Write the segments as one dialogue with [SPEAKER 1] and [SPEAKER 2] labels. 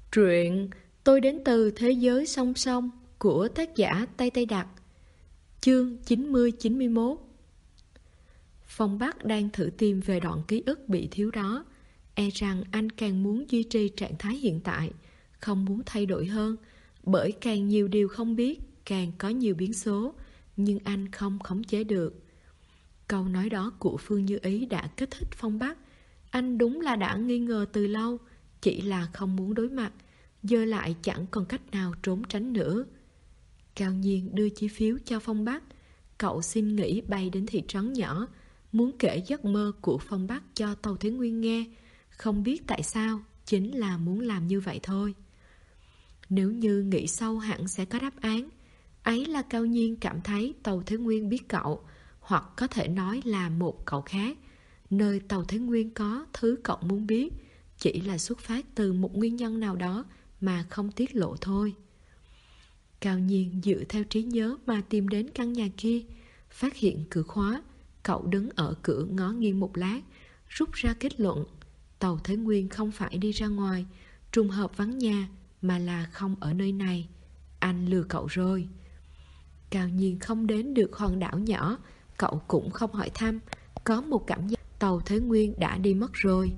[SPEAKER 1] Truyện Tôi đến từ thế giới song song của tác giả Tây Tây Đặc. Chương 90-91. Phong Bắc đang thử tìm về đoạn ký ức bị thiếu đó. E rằng anh càng muốn duy trì trạng thái hiện tại, không muốn thay đổi hơn. Bởi càng nhiều điều không biết, càng có nhiều biến số, nhưng anh không khống chế được. Câu nói đó của Phương Như Ý đã kích thích Phong Bắc. Anh đúng là đã nghi ngờ từ lâu, chỉ là không muốn đối mặt, giờ lại chẳng còn cách nào trốn tránh nữa. Cao Nhiên đưa chi phiếu cho Phong Bắc. Cậu xin nghỉ bay đến thị trấn nhỏ, muốn kể giấc mơ của Phong Bắc cho Tâu Thế Nguyên nghe. Không biết tại sao, chính là muốn làm như vậy thôi. Nếu như nghĩ sâu hẳn sẽ có đáp án. Ấy là Cao Nhiên cảm thấy Tâu Thế Nguyên biết cậu, hoặc có thể nói là một cậu khác. Nơi Tâu Thế Nguyên có thứ cậu muốn biết, chỉ là xuất phát từ một nguyên nhân nào đó mà không tiết lộ thôi. Cao Nhiên dựa theo trí nhớ mà tìm đến căn nhà kia, phát hiện cửa khóa. Cậu đứng ở cửa ngó nghiêng một lát, rút ra kết luận Tâu Thế Nguyên không phải đi ra ngoài trùng hợp vắng nhà, mà là không ở nơi này. Anh lừa cậu rồi. Cao Nhiên không đến được hòn đảo nhỏ, cậu cũng không hỏi thăm, có một cảm giác Tâu Thế Nguyên đã đi mất rồi.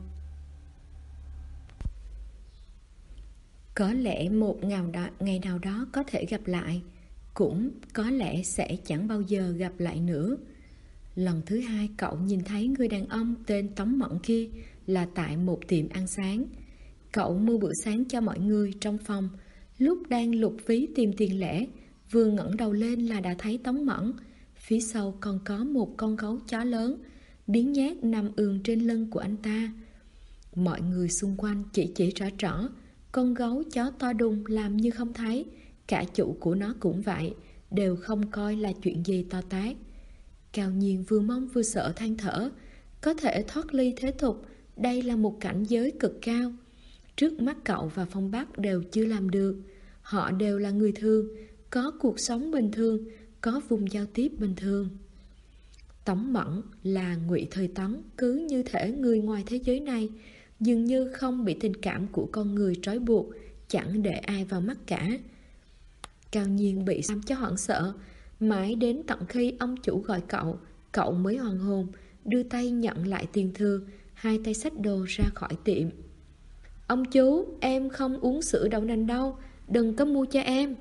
[SPEAKER 1] Có lẽ một ngày nào đó có thể gặp lại, cũng có lẽ sẽ chẳng bao giờ gặp lại nữa. Lần thứ hai cậu nhìn thấy người đàn ông tên Tống Mẫn kia là tại một tiệm ăn sáng. Cậu mua bữa sáng cho mọi người trong phòng. Lúc đang lục ví tìm tiền lẻ, vừa ngẩng đầu lên là đã thấy Tống Mẫn. Phía sau còn có một con gấu chó lớn, biếng nhác nằm ườn trên lưng của anh ta. Mọi người xung quanh chỉ rõ con gấu chó to đùng làm như không thấy. Cả chủ của nó cũng vậy, đều không coi là chuyện gì to tát. Cao Nhiên vừa mong vừa sợ than thở. Có thể thoát ly thế tục, đây là một cảnh giới cực cao. Trước mắt cậu và Phong Bắc đều chưa làm được. Họ đều là người thường, có cuộc sống bình thường, có vùng giao tiếp bình thường. Tống Mẫn là Ngụy Thời Tấn, cứ như thể người ngoài thế giới này, dường như không bị tình cảm của con người trói buộc, chẳng để ai vào mắt cả. Cao Nhiên bị làm cho hoảng sợ. Mãi đến tận khi ông chủ gọi cậu mới hoàn hồn, đưa tay nhận lại tiền thừa, hai tay xách đồ ra khỏi tiệm. Ông chú, em không uống sữa đậu nành đâu, đừng có mua cho em.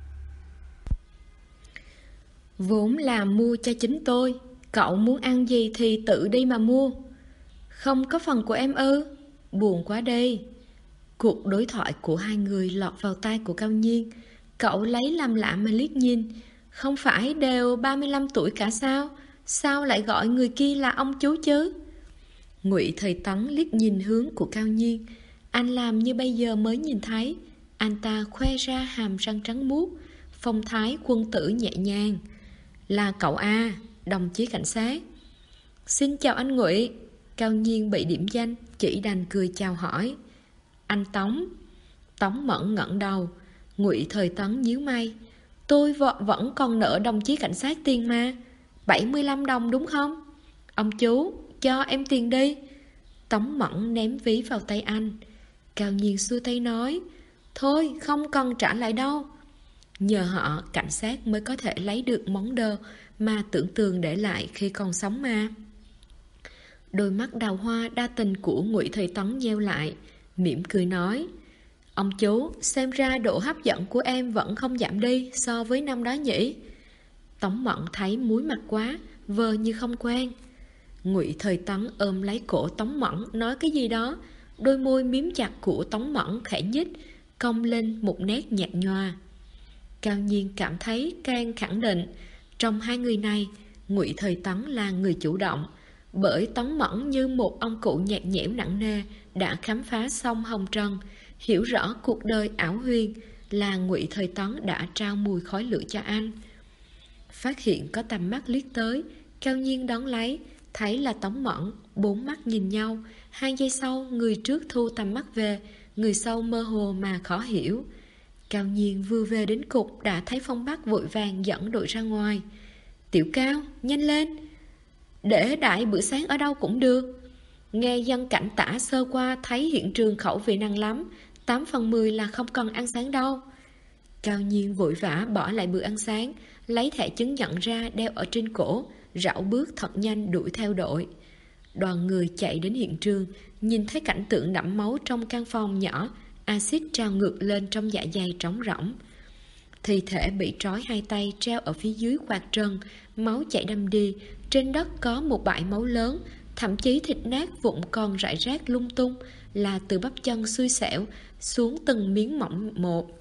[SPEAKER 1] Vốn là mua cho chính tôi, cậu muốn ăn gì thì tự đi mà mua. Không có phần của em ư? Buồn quá đi. Cuộc đối thoại của hai người lọt vào tai của Cao Nhiên. Cậu lấy làm lạ mà liếc nhìn. Không phải đều 35 tuổi cả sao? Sao lại gọi người kia là ông chú chứ? Ngụy Thời Tấn liếc nhìn hướng của Cao Nhiên. Anh làm như bây giờ mới nhìn thấy. Anh ta khoe ra hàm răng trắng muốt, phong thái quân tử nhẹ nhàng. Là cậu à, đồng chí cảnh sát. Xin chào anh Ngụy. Cao Nhiên bị điểm danh, chỉ đành cười chào hỏi. Anh Tống. Tống Mẫn ngẩng đầu. Ngụy Thời Tấn nhíu mày. Tôi vẫn còn nợ đồng chí cảnh sát tiền mà. 75 đồng đúng không? Ông chú, cho em tiền đi. Tống Mẫn ném ví vào tay anh. Cao Nhiên xua tay nói. Thôi, không cần trả lại đâu. Nhờ họ, cảnh sát mới có thể lấy được món đồ mà tưởng tường để lại khi còn sống mà. Đôi mắt đào hoa đa tình của Ngụy Thời Tấn nheo lại, mỉm cười nói. Ông chú, xem ra độ hấp dẫn của em vẫn không giảm đi so với năm đó nhỉ? Tống Mẫn thấy muối mặt quá, vờ như không quen. Ngụy Thời Tấn ôm lấy cổ Tống Mẫn nói cái gì đó. Đôi môi miếm chặt của Tống Mẫn khẽ nhích, cong lên một nét nhạt nhòa. Cao Nhiên cảm thấy càng khẳng định, trong hai người này, Ngụy Thời Tấn là người chủ động. Bởi Tống Mẫn như một ông cụ nhạt nhẽo nặng nề đã khám phá xong hồng trần, hiểu rõ cuộc đời ảo huyền, là Ngụy Thời Tấn đã trao mùi khói lửa cho anh. Phát hiện có tầm mắt liếc tới, Cao Nhiên đón lấy, thấy là Tống Mẫn. Bốn mắt nhìn nhau, 2 giây sau người trước thu tầm mắt về, người sau mơ hồ mà khó hiểu. Cao Nhiên vừa về đến cục đã thấy Phong Bắc vội vàng dẫn đội ra ngoài. Tiểu Cao, nhanh lên. Để đãi bữa sáng ở đâu cũng được. Nghe dân cảnh tả sơ qua thấy hiện trường khẩu vị năng lắm, 8/10 là không cần ăn sáng đâu. Cao Nhiên vội vã bỏ lại bữa ăn sáng, lấy thẻ chứng nhận ra đeo ở trên cổ, rảo bước thật nhanh đuổi theo đội. Đoàn người chạy đến hiện trường, nhìn thấy cảnh tượng đẫm máu trong căn phòng nhỏ, axit trào ngược lên trong dạ dày trống rỗng. Thi thể bị trói hai tay treo ở phía dưới quạt trần, máu chảy đầm đìa, trên đất có một bãi máu lớn, thậm chí thịt nát vụn còn rải rác lung tung, là từ bắp chân xui xẻo xuống từng miếng mỏng một.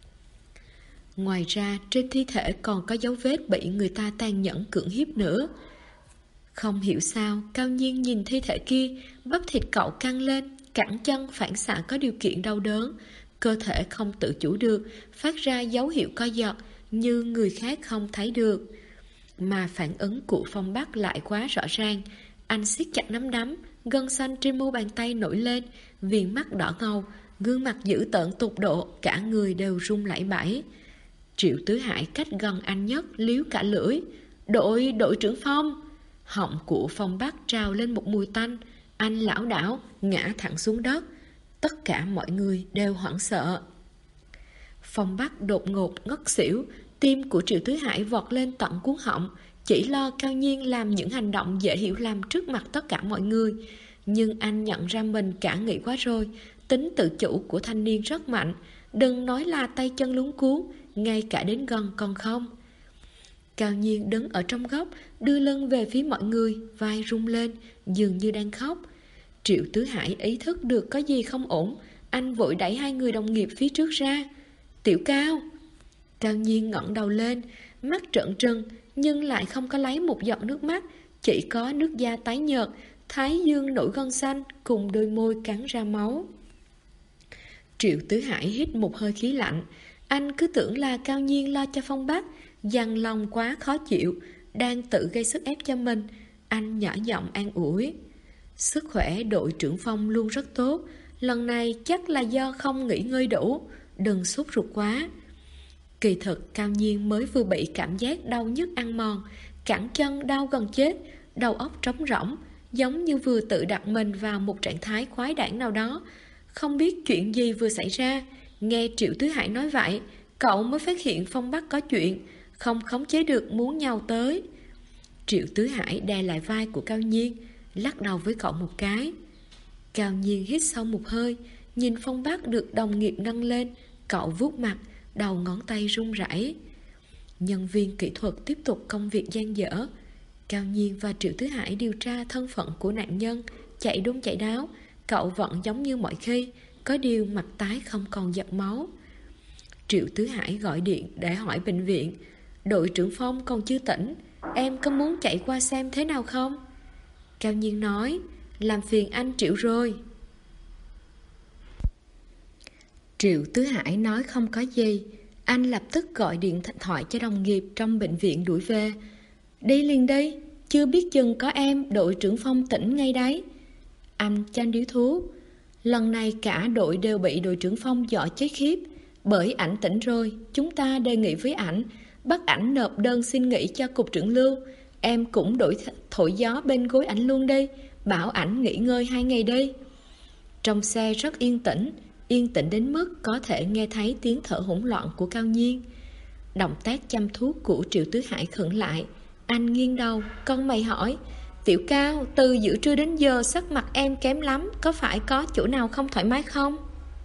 [SPEAKER 1] Ngoài ra, trên thi thể còn có dấu vết bị người ta tàn nhẫn cưỡng hiếp nữa. Không hiểu sao, Cao Nhiên nhìn thi thể kia, bắp thịt cậu căng lên, cẳng chân phản xạ có điều kiện đau đớn, cơ thể không tự chủ được, phát ra dấu hiệu co giật như người khác không thấy được. Mà phản ứng của Phong Bắc lại quá rõ ràng. Anh siết chặt nắm đấm, gân xanh trên mu bàn tay nổi lên, viền mắt đỏ ngầu, gương mặt dữ tợn tột độ, cả người đều run lẩy bẩy. Triệu Tứ Hải cách gần anh nhất liếu cả lưỡi. Đội trưởng Phong! Họng của Phong Bắc trào lên một mùi tanh. Anh lảo đảo ngã thẳng xuống đất. Tất cả mọi người đều hoảng sợ. Phong Bắc đột ngột ngất xỉu. Tim của Triệu Tứ Hải vọt lên tận cuống họng, chỉ lo Cao Nhiên làm những hành động dễ hiểu lầm trước mặt tất cả mọi người. Nhưng anh nhận ra mình cả nghĩ quá rồi. Tính tự chủ của thanh niên rất mạnh, đừng nói là tay chân luống cuống, ngay cả đến gần còn không. Cao Nhiên đứng ở trong góc, đưa lưng về phía mọi người, vai rung lên, dường như đang khóc. Triệu Tứ Hải ý thức được có gì không ổn, anh vội đẩy hai người đồng nghiệp phía trước ra. Tiểu Cao! Cao Nhiên ngẩng đầu lên, mắt trợn trừng, nhưng lại không có lấy một giọt nước mắt, chỉ có nước da tái nhợt, thái dương nổi gân xanh cùng đôi môi cắn ra máu. Triệu Tứ Hải hít một hơi khí lạnh. Anh cứ tưởng là Cao Nhiên lo cho Phong Bắc, dằn lòng quá khó chịu, đang tự gây sức ép cho mình. Anh nhỏ giọng an ủi. Sức khỏe đội trưởng Phong luôn rất tốt, lần này chắc là do không nghỉ ngơi đủ, đừng sốt ruột quá. Kỳ thực Cao Nhiên mới vừa bị cảm giác đau nhức ăn mòn, cẳng chân đau gần chết, đầu óc trống rỗng, giống như vừa tự đặt mình vào một trạng thái khoái đản nào đó. Không biết chuyện gì vừa xảy ra. Nghe Triệu Tứ Hải nói vậy, cậu mới phát hiện Phong Bắc có chuyện, không khống chế được muốn nhào tới. Triệu Tứ Hải đè lại vai của Cao Nhiên, lắc đầu với cậu một cái. Cao Nhiên hít sâu một hơi, nhìn Phong Bắc được đồng nghiệp nâng lên, cậu vuốt mặt, đầu ngón tay run rẩy. Nhân viên kỹ thuật tiếp tục công việc dang dở. Cao Nhiên và Triệu Tứ Hải điều tra thân phận của nạn nhân, chạy đôn chạy đáo. Cậu vẫn giống như mọi khi, có điều mặt tái không còn giọt máu. Triệu Tứ Hải gọi điện để hỏi bệnh viện. Đội trưởng Phong còn chưa tỉnh, em có muốn chạy qua xem thế nào không? Cao Nhiên nói, làm phiền anh Triệu rồi. Triệu Tứ Hải nói không có gì. Anh lập tức gọi điện thoại cho đồng nghiệp trong bệnh viện đuổi về. Đi liền đi, chưa biết chừng có em đội trưởng Phong tỉnh ngay đấy. Anh chanh điếu thuốc. Lần này cả đội đều bị đội trưởng Phong dọa chết khiếp. Bởi ảnh tỉnh rồi, chúng ta đề nghị với ảnh, bắt ảnh nộp đơn xin nghỉ cho cục trưởng Lưu. Em cũng thổi gió bên gối ảnh luôn đi, bảo ảnh nghỉ ngơi 2 ngày đi. Trong xe rất yên tĩnh đến mức có thể nghe thấy tiếng thở hỗn loạn của Cao Nhiên. Động tác chăm thuốc của Triệu Tứ Hải khựng lại. Anh nghiêng đầu, con mày hỏi, Tiểu Cao, từ giữa trưa đến giờ sắc mặt em kém lắm, có phải có chỗ nào không thoải mái không?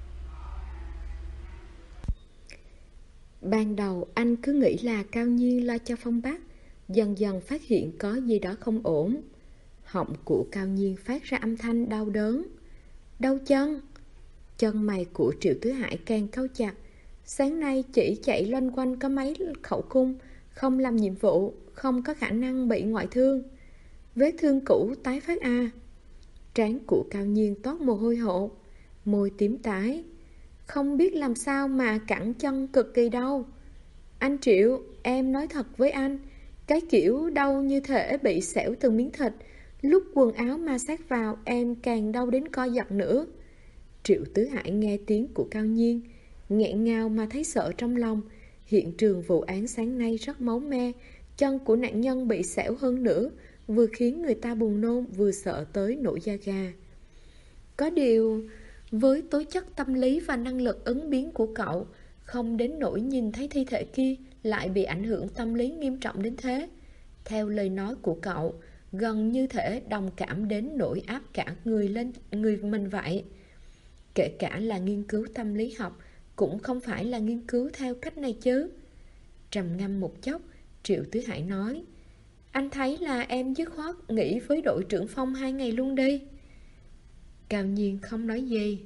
[SPEAKER 1] Ban đầu anh cứ nghĩ là Cao Nhiên lo cho Phong Bắc, dần dần phát hiện có gì đó không ổn. Họng của Cao Nhiên phát ra âm thanh đau đớn. Đau chân. Chân mày của Triệu Tứ Hải càng cau chặt. Sáng nay chỉ chạy loanh quanh có mấy khẩu cung, không làm nhiệm vụ, không có khả năng bị ngoại thương. Vết thương cũ tái phát à? Trán của Cao Nhiên toát mồ hôi hột, môi tím tái. Không biết làm sao mà cẳng chân cực kỳ đau. Anh Triệu, em nói thật với anh, cái kiểu đau như thể bị xẻo từng miếng thịt, lúc quần áo ma sát vào em càng đau đến co giật nữa. Triệu Tứ Hải nghe tiếng của Cao Nhiên, nghẹn ngào mà thấy sợ trong lòng. Hiện trường vụ án sáng nay rất máu me, chân của nạn nhân bị xẻo hơn nữa, vừa khiến người ta buồn nôn vừa sợ tới nổi da gà. Có điều, Với tố chất tâm lý và năng lực ứng biến của cậu, không đến nỗi nhìn thấy thi thể kia lại bị ảnh hưởng tâm lý nghiêm trọng đến thế. Theo lời nói của cậu, gần như thể đồng cảm đến nỗi áp cả người lên người mình vậy. Kể cả là nghiên cứu tâm lý học cũng không phải là nghiên cứu theo cách này chứ. Trầm ngâm một chốc, Triệu Tứ Hải nói: anh thấy là em dứt khoát nghỉ với đội trưởng Phong 2 ngày luôn đi. Cao Nhiên không nói gì.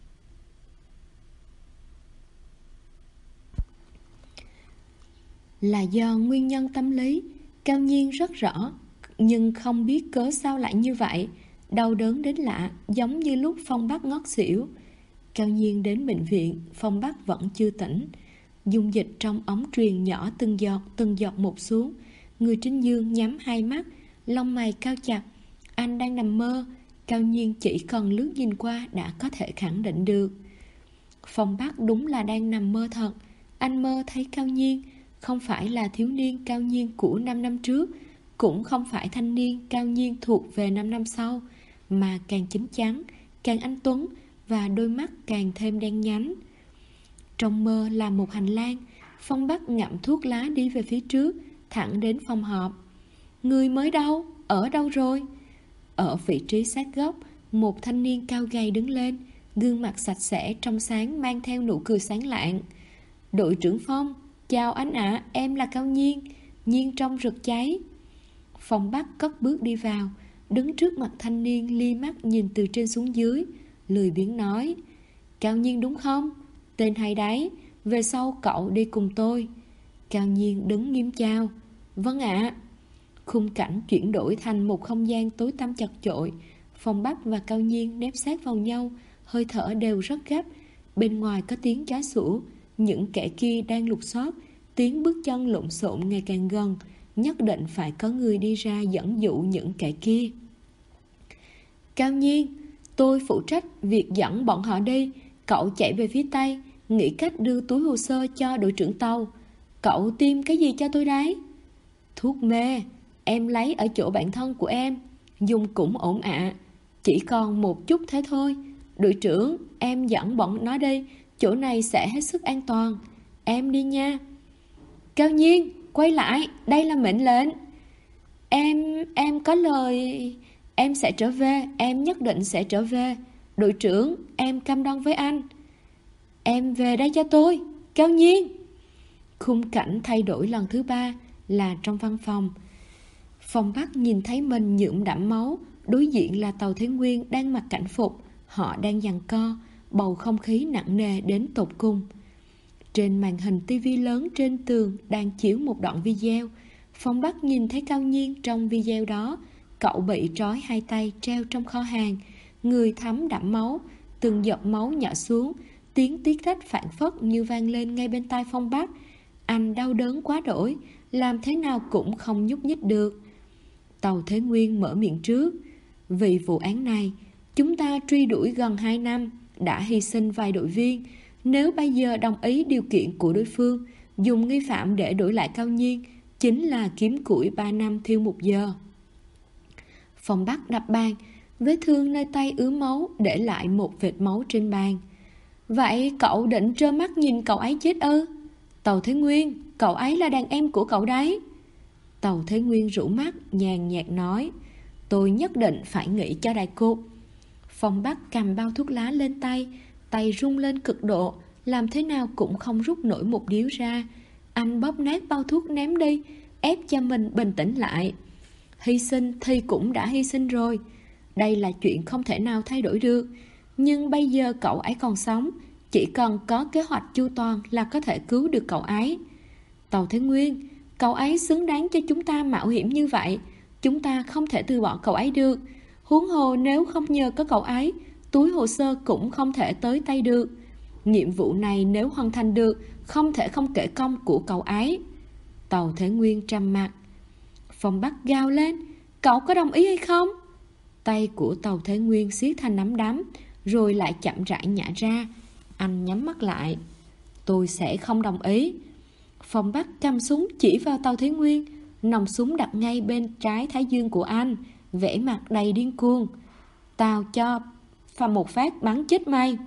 [SPEAKER 1] Là do nguyên nhân tâm lý, Cao Nhiên rất rõ, nhưng không biết cớ sao lại như vậy. Đau đớn đến lạ, giống như lúc Phong Bắc ngất xỉu. Cao Nhiên đến bệnh viện, Phong Bắc vẫn chưa tỉnh. Dung dịch trong ống truyền nhỏ từng giọt một xuống. Người trên giường nhắm hai mắt, lông mày cao chặt. Anh đang nằm mơ. Cao Nhiên chỉ cần lướt nhìn qua đã có thể khẳng định được. Phong Bắc đúng là đang nằm mơ thật. Anh mơ thấy Cao Nhiên, không phải là thiếu niên Cao Nhiên của 5 năm trước, cũng không phải thanh niên Cao Nhiên thuộc về 5 năm sau, mà càng chín chắn, càng anh tuấn và đôi mắt càng thêm đen nhánh. Trong mơ là một hành lang. Phong Bắc ngậm thuốc lá đi về phía trước, thẳng đến phòng họp. Người mới đâu? Ở đâu rồi? Ở vị trí sát góc, một thanh niên cao gầy đứng lên, gương mặt sạch sẽ trong sáng mang theo nụ cười sáng lạng. Đội trưởng Phong, chào anh ạ, em là Cao Nhiên. Nhiên trong rực cháy. Phong Bắc cất bước đi vào, đứng trước mặt thanh niên, lia mắt nhìn từ trên xuống dưới, lười biếng nói: Cao Nhiên đúng không? Tên hay đấy, về sau cậu đi cùng tôi. Cao Nhiên đứng nghiêm chào: Vâng ạ. Khung cảnh chuyển đổi thành một không gian tối tăm chật chội. Phong Bắc và Cao Nhiên nép sát vào nhau, hơi thở đều rất gấp. Bên ngoài có tiếng chó sủa, những kẻ kia đang lục soát. Tiếng bước chân lộn xộn ngày càng gần. Nhất định phải có người đi ra dẫn dụ những kẻ kia. Cao Nhiên, tôi phụ trách việc dẫn bọn họ đi. Cậu chạy về phía Tây, nghĩ cách đưa túi hồ sơ cho đội trưởng tàu. Cậu tiêm cái gì cho tôi đấy? Thuốc mê, em lấy ở chỗ bạn thân của em, dùng cũng ổn ạ. Chỉ còn một chút thế thôi. Đội trưởng, em dẫn bọn nó đi, chỗ này sẽ hết sức an toàn. Em đi nha. Cao Nhiên, quay lại, đây là mệnh lệnh. Em có lời. Em sẽ trở về, em nhất định sẽ trở về. Đội trưởng, em cam đoan với anh. Em về đây cho tôi, Cao Nhiên. Khung cảnh thay đổi lần thứ 3 là trong văn phòng. Phong Bắc nhìn thấy mình nhuộm đẫm máu. Đối diện là Tàu Thế Nguyên đang mặc cảnh phục. Họ đang giằng co, bầu không khí nặng nề đến tột cùng. Trên màn hình tivi lớn trên tường đang chiếu một đoạn video. Phong Bắc nhìn thấy Cao Nhiên trong video đó. Cậu bị trói hai tay treo trong kho hàng, người thấm đẫm máu, từng giọt máu nhỏ xuống, tiếng tiết rách phảng phất như vang lên ngay bên tai Phong Bắc. Anh đau đớn quá đỗi, làm thế nào cũng không nhúc nhích được. Tàu Thế Nguyên mở miệng trước: vì vụ án này, chúng ta truy đuổi gần 2 năm, đã hy sinh vài đội viên. Nếu bây giờ đồng ý điều kiện của đối phương, dùng nghi phạm để đổi lại Cao Nhiên, chính là kiếm củi 3 năm thiêu 1 giờ. Phong Bắc đập bàn, vết thương nơi tay ứa máu, để lại một vệt máu trên bàn. Vậy cậu định trơ mắt nhìn cậu ấy chết ư? Tàu Thế Nguyên, cậu ấy là đàn em của cậu đấy. Tàu Thế Nguyên rũ mắt, nhàn nhạt nói: tôi nhất định phải nghĩ cho đại cục. Phong Bắc cầm bao thuốc lá lên tay, tay rung lên cực độ, làm thế nào cũng không rút nổi một điếu ra. Anh bóp nát bao thuốc ném đi, ép cho mình bình tĩnh lại. Hy sinh thì cũng đã hy sinh rồi, đây là chuyện không thể nào thay đổi được. Nhưng bây giờ cậu ấy còn sống, chỉ cần có kế hoạch chu toàn là có thể cứu được cậu ấy. Tàu Thế Nguyên, cậu ấy xứng đáng cho chúng ta mạo hiểm như vậy. Chúng ta không thể từ bỏ cậu ấy được. Huống hồ nếu không nhờ có cậu ấy, túi hồ sơ cũng không thể tới tay được. Nhiệm vụ này nếu hoàn thành được, không thể không kể công của cậu ấy. Tàu Thế Nguyên trầm mặt. Phong Bắc gào lên: cậu có đồng ý hay không? Tay của Tàu Thế Nguyên siết thành nắm đấm, rồi lại chậm rãi nhả ra. Anh nhắm mắt lại. Tôi sẽ không đồng ý. Phong Bắc cầm súng chỉ vào Tàu Thế Nguyên, nòng súng đặt ngay bên trái thái dương của anh, vẻ mặt đầy điên cuồng. Tao cho và một phát bắn chết May.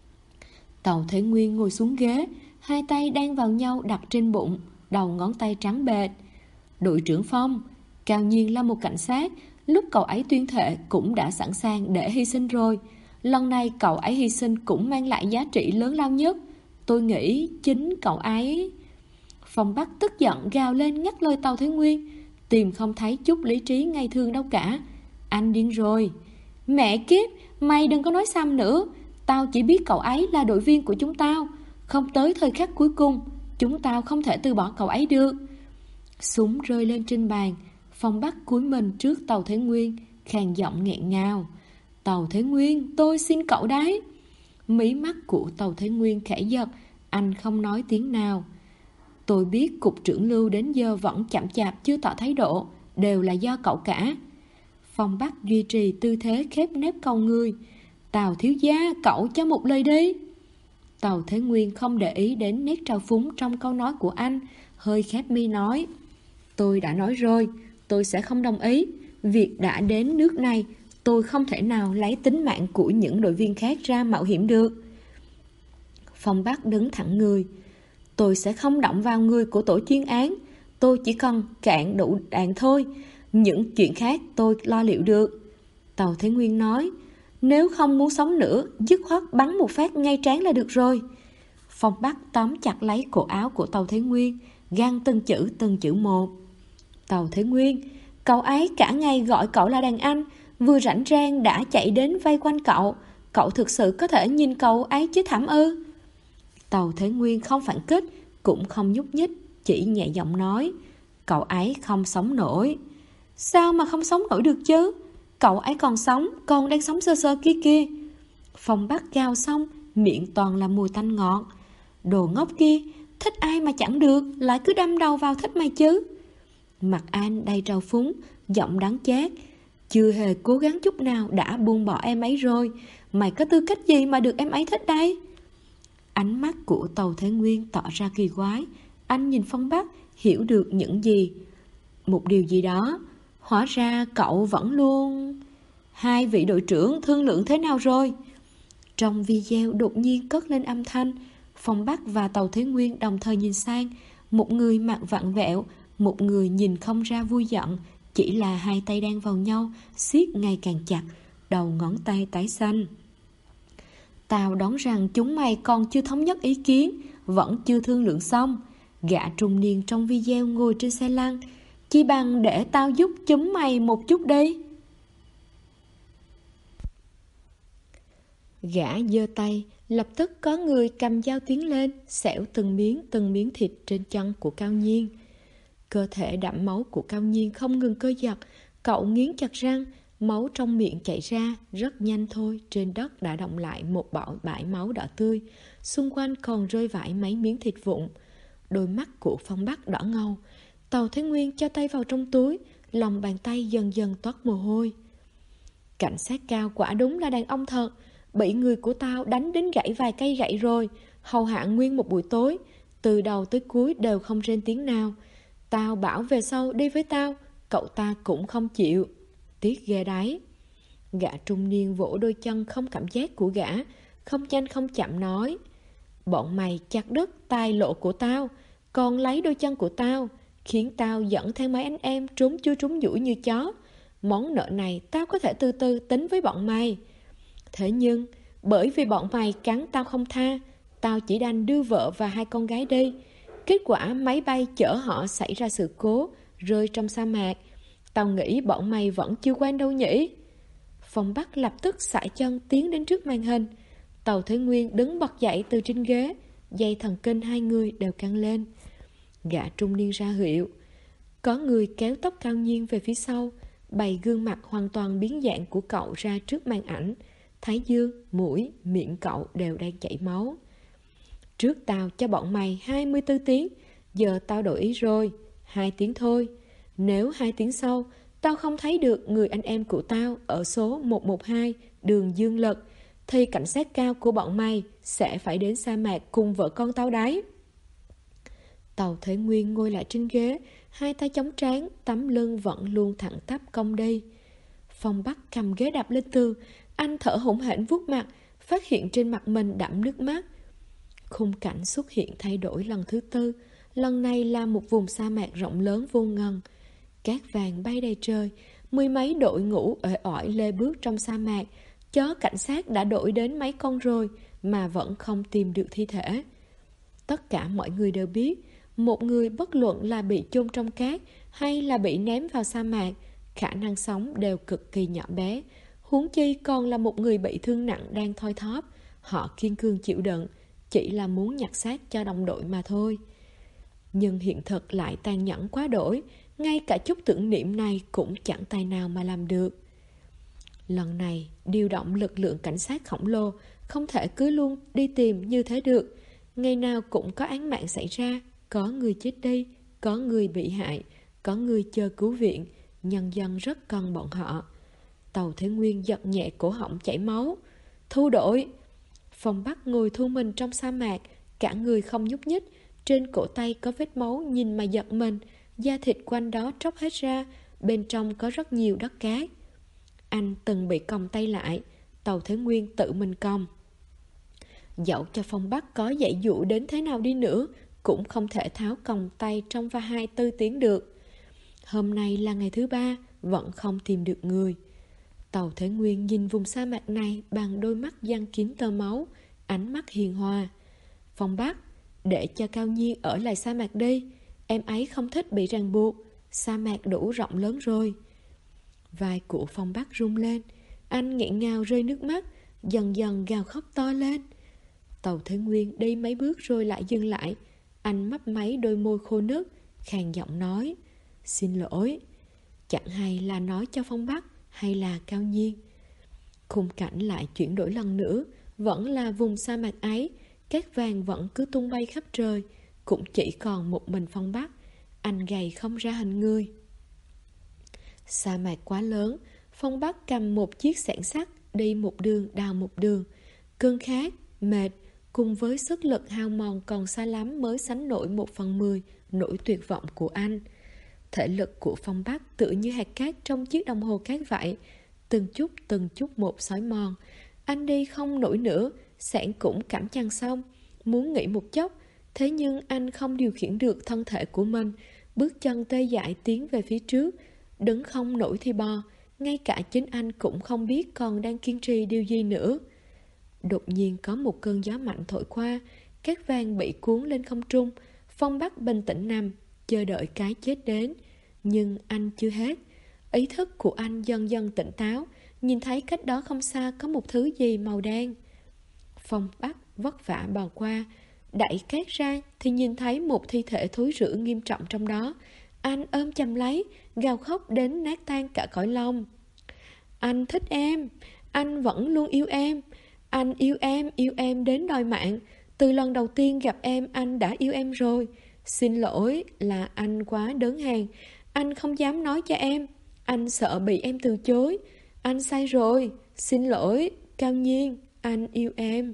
[SPEAKER 1] Tàu Thế Nguyên ngồi xuống ghế, hai tay đan vào nhau đặt trên bụng, đầu ngón tay trắng bệch. Đội trưởng Phong, Cao Nhiên là một cảnh sát, lúc cậu ấy tuyên thệ cũng đã sẵn sàng để hy sinh rồi. Lần này cậu ấy hy sinh cũng mang lại giá trị lớn lao nhất. Tôi nghĩ chính cậu ấy... Phong Bắc tức giận gào lên ngắt lời Tàu Thế Nguyên, tìm không thấy chút lý trí ngây thường đâu cả. Anh điên rồi. Mẹ kiếp, mày đừng có nói xăm nữa. Tao chỉ biết cậu ấy là đội viên của chúng tao. Không tới thời khắc cuối cùng, chúng tao không thể từ bỏ cậu ấy được. Súng rơi lên trên bàn. Phong Bắc cúi mình trước Tàu Thế Nguyên, khàn giọng nghẹn ngào. Tàu Thế Nguyên, tôi xin cậu đấy. Mí mắt của Tàu Thế Nguyên khẽ giật, anh không nói tiếng nào. Tôi biết cục trưởng Lưu đến giờ vẫn chậm chạp chưa tỏ thái độ, đều là do cậu cả. Phong Bắc duy trì tư thế khép nép cầu người. Tàu thiếu gia, cậu cho một lời đi. Tàu Thế Nguyên không để ý đến nét trào phúng trong câu nói của anh, hơi khép mi nói. Tôi đã nói rồi, tôi sẽ không đồng ý. Việc đã đến nước này, tôi không thể nào lấy tính mạng của những đội viên khác ra mạo hiểm được. Phong Bắc đứng thẳng người. Tôi sẽ không động vào người của tổ chuyên án. Tôi chỉ cần cạn đủ đạn thôi. Những chuyện khác tôi lo liệu được. Tàu Thế Nguyên nói. Nếu không muốn sống nữa, dứt khoát bắn một phát ngay trán là được rồi. Phong Bắc tóm chặt lấy cổ áo của Tàu Thế Nguyên, găng từng chữ một. Tàu Thế Nguyên, cậu ấy cả ngày gọi cậu là đàn anh, vừa rảnh rang đã chạy đến vây quanh cậu. Cậu thực sự có thể nhìn cậu ấy chứ thảm ư? Tàu Thế Nguyên không phản kích, cũng không nhúc nhích, chỉ nhẹ giọng nói. Cậu ấy không sống nổi. Sao mà không sống nổi được chứ? Cậu ấy còn sống, còn đang sống sơ sơ kia kia. Phong Bắc gào xong, miệng toàn là mùi tanh ngọt. Đồ ngốc kia, thích ai mà chẳng được, lại cứ đâm đầu vào thích mày chứ. Mặt anh đầy trào phúng, giọng đắng chát. Chưa hề cố gắng chút nào đã buông bỏ em ấy rồi. Mày có tư cách gì mà được em ấy thích đây? Ánh mắt của Tàu Thế Nguyên tỏ ra kỳ quái. Anh nhìn Phong Bắc, hiểu được những gì. Một điều gì đó. Hóa ra cậu vẫn luôn... Hai vị đội trưởng thương lượng thế nào rồi? Trong video đột nhiên cất lên âm thanh. Phong Bắc và Tàu Thế Nguyên đồng thời nhìn sang. Một người mặt vặn vẹo, một người nhìn không ra vui giận. Chỉ là hai tay đan vào nhau, siết ngày càng chặt, đầu ngón tay tái xanh. Tao đoán rằng chúng mày còn chưa thống nhất ý kiến, vẫn chưa thương lượng xong. Gã trung niên trong video ngồi trên xe lăn. Chỉ bằng để tao giúp chúng mày một chút đi. Gã giơ tay, lập tức có người cầm dao tiến lên, xẻo từng miếng thịt trên chân của Cao Nhiên. Cơ thể đẫm máu của Cao Nhiên không ngừng cơ giật, cậu nghiến chặt răng, máu trong miệng chảy ra, rất nhanh thôi, trên đất đã đọng lại một bãi máu đỏ tươi, xung quanh còn rơi vãi mấy miếng thịt vụn. Đôi mắt của Phong Bắc đỏ ngầu. Tàu Thế Nguyên cho tay vào trong túi, lòng bàn tay dần dần toát mồ hôi. Cảnh sát Cao quả đúng là đàn ông thật, bị người của tao đánh đến gãy vài cây gậy rồi, hầu hạ nguyên một buổi tối, từ đầu tới cuối đều không rên tiếng nào. Tao bảo về sau đi với tao, cậu ta cũng không chịu. Tiếc ghê đấy. Gã trung niên vỗ đôi chân không cảm giác của gã, không nhanh không chậm nói. Bọn mày chặt đứt tài lộ của tao, còn lấy đôi chân của tao, khiến tao dẫn theo mấy anh em trốn chưa trốn dũi như chó. Món nợ này tao có thể từ từ tính với bọn mày. Thế nhưng, bởi vì bọn mày cắn tao không tha, tao chỉ đành đưa vợ và hai con gái đi. Kết quả máy bay chở họ xảy ra sự cố, rơi trong sa mạc. Tao nghĩ bọn mày vẫn chưa quen đâu nhỉ? Phong Bắc lập tức sải chân tiến đến trước màn hình. Tàu Thế Nguyên đứng bật dậy từ trên ghế, dây thần kinh hai người đều căng lên. Gã trung niên ra hiệu. Có người kéo tóc Cao Nhiên về phía sau, bày gương mặt hoàn toàn biến dạng của cậu ra trước màn ảnh. Thái dương, mũi, miệng cậu đều đang chảy máu. Trước tao cho bọn mày 24 tiếng, giờ tao đổi ý rồi, 2 tiếng thôi. Nếu 2 tiếng sau, tao không thấy được người anh em của tao ở số 112 đường Dương Lực, thì cảnh sát Cao của bọn mày sẽ phải đến sa mạc cùng vợ con tao đấy. Tàu Thế Nguyên ngồi lại trên ghế, hai tay chống trán, tấm lưng vẫn luôn thẳng tắp cong đi. Phong Bắc cầm ghế đạp lên tường, Anh thở hổn hển vuốt mặt, phát hiện trên mặt mình đẫm nước mắt. Khung cảnh xuất hiện thay đổi lần thứ tư. Lần này là một vùng sa mạc rộng lớn vô ngần. Cát vàng bay đầy trời, mười mấy đội ngũ uể oải lê bước trong sa mạc. Chó cảnh sát đã đuổi đến mấy con rồi mà vẫn không tìm được thi thể. Tất cả mọi người đều biết, một người bất luận là bị chôn trong cát hay là bị ném vào sa mạc, khả năng sống đều cực kỳ nhỏ bé. Huống chi còn là một người bị thương nặng đang thoi thóp. Họ kiên cường chịu đựng, chỉ là muốn nhặt xác cho đồng đội mà thôi. Nhưng hiện thực lại tàn nhẫn quá đỗi, ngay cả chút tưởng niệm này cũng chẳng tài nào mà làm được. Lần này, điều động lực lượng cảnh sát khổng lồ, không thể cứ luôn đi tìm như thế được. Ngày nào cũng có án mạng xảy ra, có người chết đi, có người bị hại, có người chờ cứu viện, nhân dân rất cần bọn họ. Tàu Thế Nguyên giật nhẹ cổ họng chảy máu. Thu đội! Phong Bắc ngồi thu mình trong sa mạc, cả người không nhúc nhích, trên cổ tay có vết máu nhìn mà giật mình, da thịt quanh đó tróc hết ra, bên trong có rất nhiều đất cát. Anh từng bị còng tay lại, Tàu Thế Nguyên tự mình còng. Dẫu cho Phong Bắc có dạy dụ đến thế nào đi nữa, cũng không thể tháo còng tay trong và 24 tiếng được. Hôm nay là ngày thứ 3, vẫn không tìm được người. Tàu Thế Nguyên nhìn vùng sa mạc này bằng đôi mắt giăng kín tơ máu, ánh mắt hiền hòa. Phong Bắc, để cho Cao Nhiên ở lại sa mạc đi, em ấy không thích bị ràng buộc, sa mạc đủ rộng lớn rồi. Vai của Phong Bắc rung lên, anh nghẹn ngào rơi nước mắt, dần dần gào khóc to lên. Tàu Thế Nguyên đi mấy bước rồi lại dừng lại. Anh mấp máy đôi môi khô nứt, khàn giọng nói: Xin lỗi. Chẳng hay là nói cho Phong Bắc hay là Cao Nhiên. Khung cảnh lại chuyển đổi lần nữa, vẫn là vùng sa mạc ấy, cát vàng vẫn cứ tung bay khắp trời, cũng chỉ còn một mình Phong Bắc. Anh gầy không ra hình người. Sa mạc quá lớn, Phong Bắc cầm một chiếc xẻng sắt, đi một đường đào một đường. Cơn khát, mệt, cùng với sức lực hao mòn còn xa lắm mới sánh nổi 1/10 nỗi tuyệt vọng của anh. Thể lực của Phong Bắc tựa như hạt cát trong chiếc đồng hồ cát vậy, từng chút một xói mòn. Anh đi không nổi nữa, xẻng cũng cảm chăng xong, muốn nghỉ một chốc. Thế nhưng anh không điều khiển được thân thể của mình, bước chân tê dại tiến về phía trước, đứng không nổi thì bò. Ngay cả chính anh cũng không biết còn đang kiên trì điều gì nữa. Đột nhiên có một cơn gió mạnh thổi qua, cát vàng bị cuốn lên không trung. Phong Bắc bình tĩnh nằm, chờ đợi cái chết đến. Nhưng anh chưa hết. Ý thức của anh dần dần tỉnh táo, nhìn thấy cách đó không xa có một thứ gì màu đen. Phong Bắc vất vả bò qua, đẩy cát ra thì nhìn thấy một thi thể thối rữa nghiêm trọng trong đó. Anh ôm chầm lấy, gào khóc đến nát tan cả cõi lòng. Anh thích em, anh vẫn luôn yêu em. Anh yêu em đến đòi mạng. Từ lần đầu tiên gặp em, anh đã yêu em rồi. Xin lỗi là anh quá đớn hèn. Anh không dám nói cho em. Anh sợ bị em từ chối. Anh sai rồi. Xin lỗi, Cao Nhiên, anh yêu em.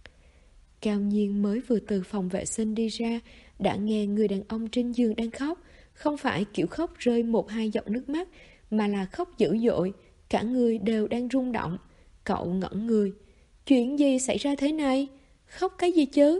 [SPEAKER 1] Cao Nhiên mới vừa từ phòng vệ sinh đi ra, đã nghe người đàn ông trên giường đang khóc. Không phải kiểu khóc rơi 1-2 giọt nước mắt, mà là khóc dữ dội. Cả người đều đang rung động. Cậu ngẩn người. Chuyện gì xảy ra thế này? Khóc cái gì chứ?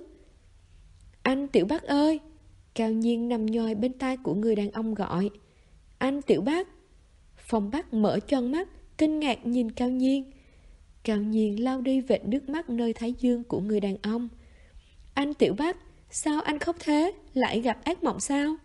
[SPEAKER 1] Anh Tiểu Bắc ơi! Cao Nhiên nằm nhòi bên tai của người đàn ông gọi. Anh Tiểu Bắc! Phong Bắc mở choang mắt, kinh ngạc nhìn Cao Nhiên. Cao Nhiên lau đi vệt nước mắt nơi thái dương của người đàn ông. Anh Tiểu Bắc, sao anh khóc thế? Lại gặp ác mộng sao?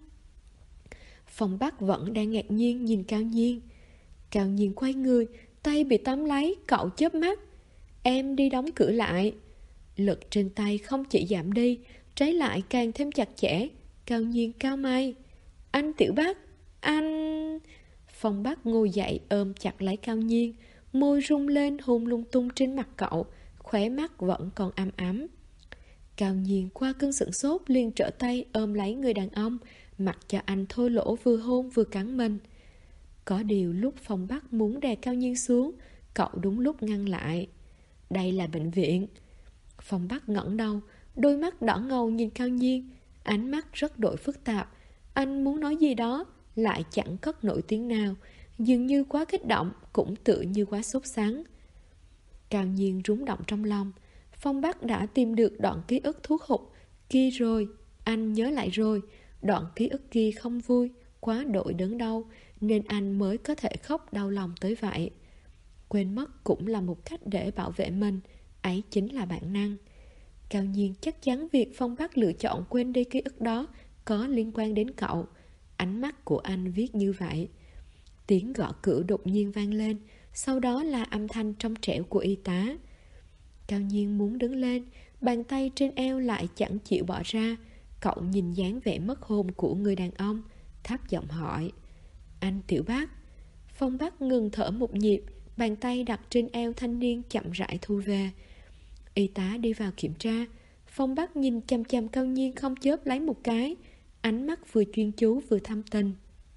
[SPEAKER 1] Phong Bắc vẫn đang ngạc nhiên nhìn Cao Nhiên. Cao Nhiên quay người, tay bị tóm lấy, cậu chớp mắt. Em đi đóng cửa lại. Lực trên tay không chỉ giảm đi, trái lại càng thêm chặt chẽ. Cao Nhiên cao mày. Anh Tiểu Bắc, anh... Phong Bắc ngồi dậy ôm chặt lấy Cao Nhiên, môi rung lên hôn lung tung trên mặt cậu, khóe mắt vẫn còn ấm ấm. Cao Nhiên qua cơn sửng sốt liền trở tay ôm lấy người đàn ông, mặc cho anh thô lỗ vừa hôn vừa cắn mình. Có điều lúc Phong Bắc muốn đè Cao Nhiên xuống, cậu đúng lúc ngăn lại. Đây là bệnh viện. Phong Bắc ngẩng đầu, đôi mắt đỏ ngầu nhìn Cao Nhiên, ánh mắt rất đổi phức tạp. Anh muốn nói gì đó, lại chẳng cất nổi tiếng nào, dường như quá kích động, cũng tựa như quá sốt sắng. Cao Nhiên rúng động trong lòng. Phong Bắc đã tìm được đoạn ký ức thuốc hụt kia rồi. Anh nhớ lại rồi. Đoạn ký ức kia không vui, quá đội đớn đau, nên anh mới có thể khóc đau lòng tới vậy. Quên mất cũng là một cách để bảo vệ mình. Ấy chính là bản năng. Cao Nhiên chắc chắn việc Phong Bắc lựa chọn quên đi ký ức đó có liên quan đến cậu. Ánh mắt của anh viết như vậy. Tiếng gõ cửa đột nhiên vang lên, sau đó là âm thanh trong trẻo của y tá. Cao Nhiên muốn đứng lên, bàn tay trên eo lại chẳng chịu bỏ ra. Cậu nhìn dáng vẻ mất hồn của người đàn ông, thấp giọng hỏi: "Anh Tiểu Bác?" Phong Bắc ngừng thở một nhịp, bàn tay đặt trên eo thanh niên chậm rãi thu về. Y tá đi vào kiểm tra. Phong Bắc nhìn chằm chằm Cao Nhiên không chớp lấy một cái, ánh mắt vừa chuyên chú vừa thâm tình.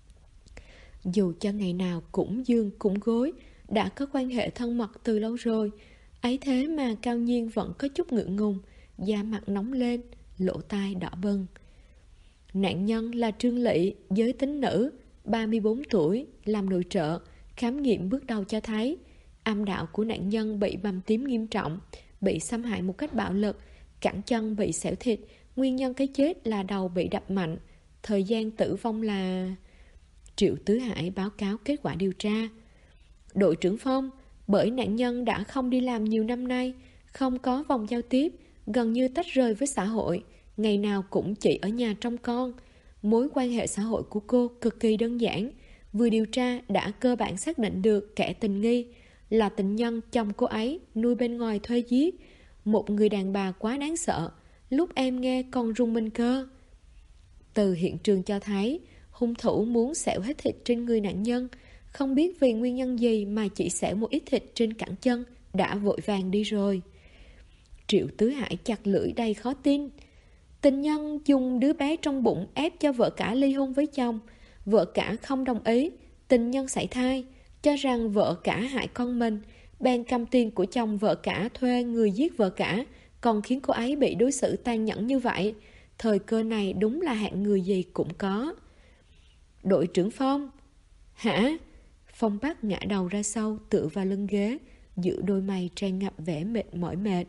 [SPEAKER 1] Dù cho ngày nào cũng giường cũng gối, đã có quan hệ thân mật từ lâu rồi, ấy thế mà Cao Nhiên vẫn có chút ngượng ngùng, da mặt nóng lên, lỗ tai đỏ bừng. Nạn nhân là Trương Lị, giới tính nữ, 34 tuổi, làm nội trợ. Khám nghiệm bước đầu cho thấy âm đạo của nạn nhân bị bầm tím nghiêm trọng, bị xâm hại một cách bạo lực, cẳng chân bị xẻo thịt. Nguyên nhân cái chết là đầu bị đập mạnh. Thời gian tử vong là... Triệu Tứ Hải báo cáo kết quả điều tra. Đội trưởng Phong, bởi nạn nhân đã không đi làm nhiều năm nay, không có vòng giao tiếp, gần như tách rời với xã hội, ngày nào cũng chỉ ở nhà trông con. Mối quan hệ xã hội của cô cực kỳ đơn giản. Vừa điều tra đã cơ bản xác định được kẻ tình nghi là tình nhân chồng cô ấy nuôi bên ngoài thuê giết. Một người đàn bà quá đáng sợ, lúc em nghe còn rùng mình cơ. Từ hiện trường cho thấy hung thủ muốn xẻo hết thịt trên người nạn nhân, không biết vì nguyên nhân gì mà chỉ xẻo một ít thịt trên cẳng chân, đã vội vàng đi rồi. Triệu Tứ Hải chặt lưỡi đầy khó tin. Tình nhân dùng đứa bé trong bụng ép cho vợ cả ly hôn với chồng. Vợ cả không đồng ý, tình nhân sảy thai, cho rằng vợ cả hại con mình, bèn cầm tiền của chồng vợ cả thuê người giết vợ cả, còn khiến cô ấy bị đối xử tàn nhẫn như vậy. Thời cơ này đúng là hạng người gì cũng có. Đội trưởng Phong. Hả? Phong Bắc ngã đầu ra sau, tựa vào lưng ghế, giữa đôi mày tràn ngập vẻ mệt mỏi mệt.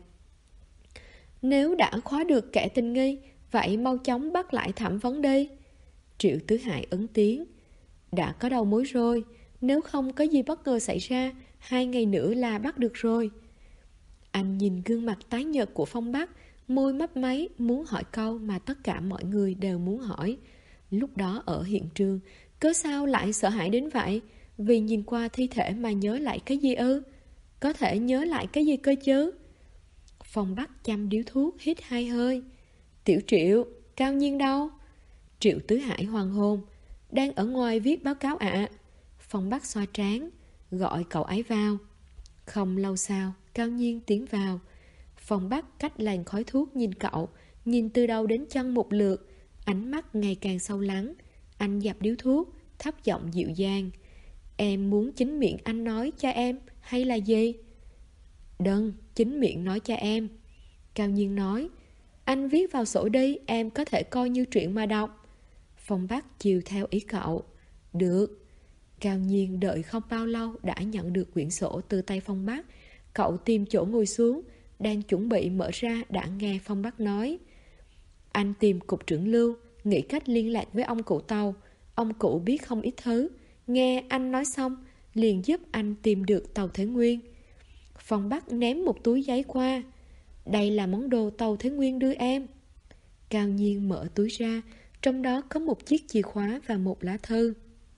[SPEAKER 1] Nếu đã khóa được kẻ tình nghi, vậy mau chóng bắt lại thẩm vấn đi. Triệu Tứ Hải ứng tiếng. Đã có đầu mối rồi, nếu không có gì bất ngờ xảy ra, 2 ngày nữa là bắt được rồi. Anh nhìn gương mặt tái nhợt của Phong Bắc, môi mấp máy muốn hỏi câu mà tất cả mọi người đều muốn hỏi. Lúc đó ở hiện trường, cớ sao lại sợ hãi đến vậy? Vì nhìn qua thi thể mà nhớ lại cái gì ư? Có thể nhớ lại cái gì cơ chứ? Phong Bắc chăm điếu thuốc, hít 2 hơi. Tiểu Triệu, Cao Nhiên đâu? Triệu Tứ Hải hoàng hôn. Đang ở ngoài viết báo cáo ạ. Phong Bắc xoa trán, gọi cậu ấy vào. Không lâu sau, Cao Nhiên tiến vào. Phong Bắc cách làn khói thuốc nhìn cậu, nhìn từ đầu đến chân một lượt, ánh mắt ngày càng sâu lắng. Anh dập điếu thuốc, thấp giọng dịu dàng. Em muốn chính miệng anh nói cho em hay là gì? Đừng, chính miệng nói cho em. Cao Nhiên nói. Anh viết vào sổ đi, em có thể coi như truyện mà đọc. Phong Bắc chiều theo ý cậu. Được. Cao Nhiên đợi không bao lâu đã nhận được quyển sổ từ tay Phong Bắc. Cậu tìm chỗ ngồi xuống, đang chuẩn bị mở ra đã nghe Phong Bắc nói. Anh tìm cục trưởng Lưu, nghĩ cách liên lạc với ông cụ Tàu. Ông cụ biết không ít thứ. Nghe anh nói xong, liền giúp anh tìm được Tàu Thế Nguyên. Phong Bắc ném một túi giấy qua. Đây là món đồ Tàu Thế Nguyên đưa em. Cao Nhiên mở túi ra, trong đó có một chiếc chìa khóa và một lá thư.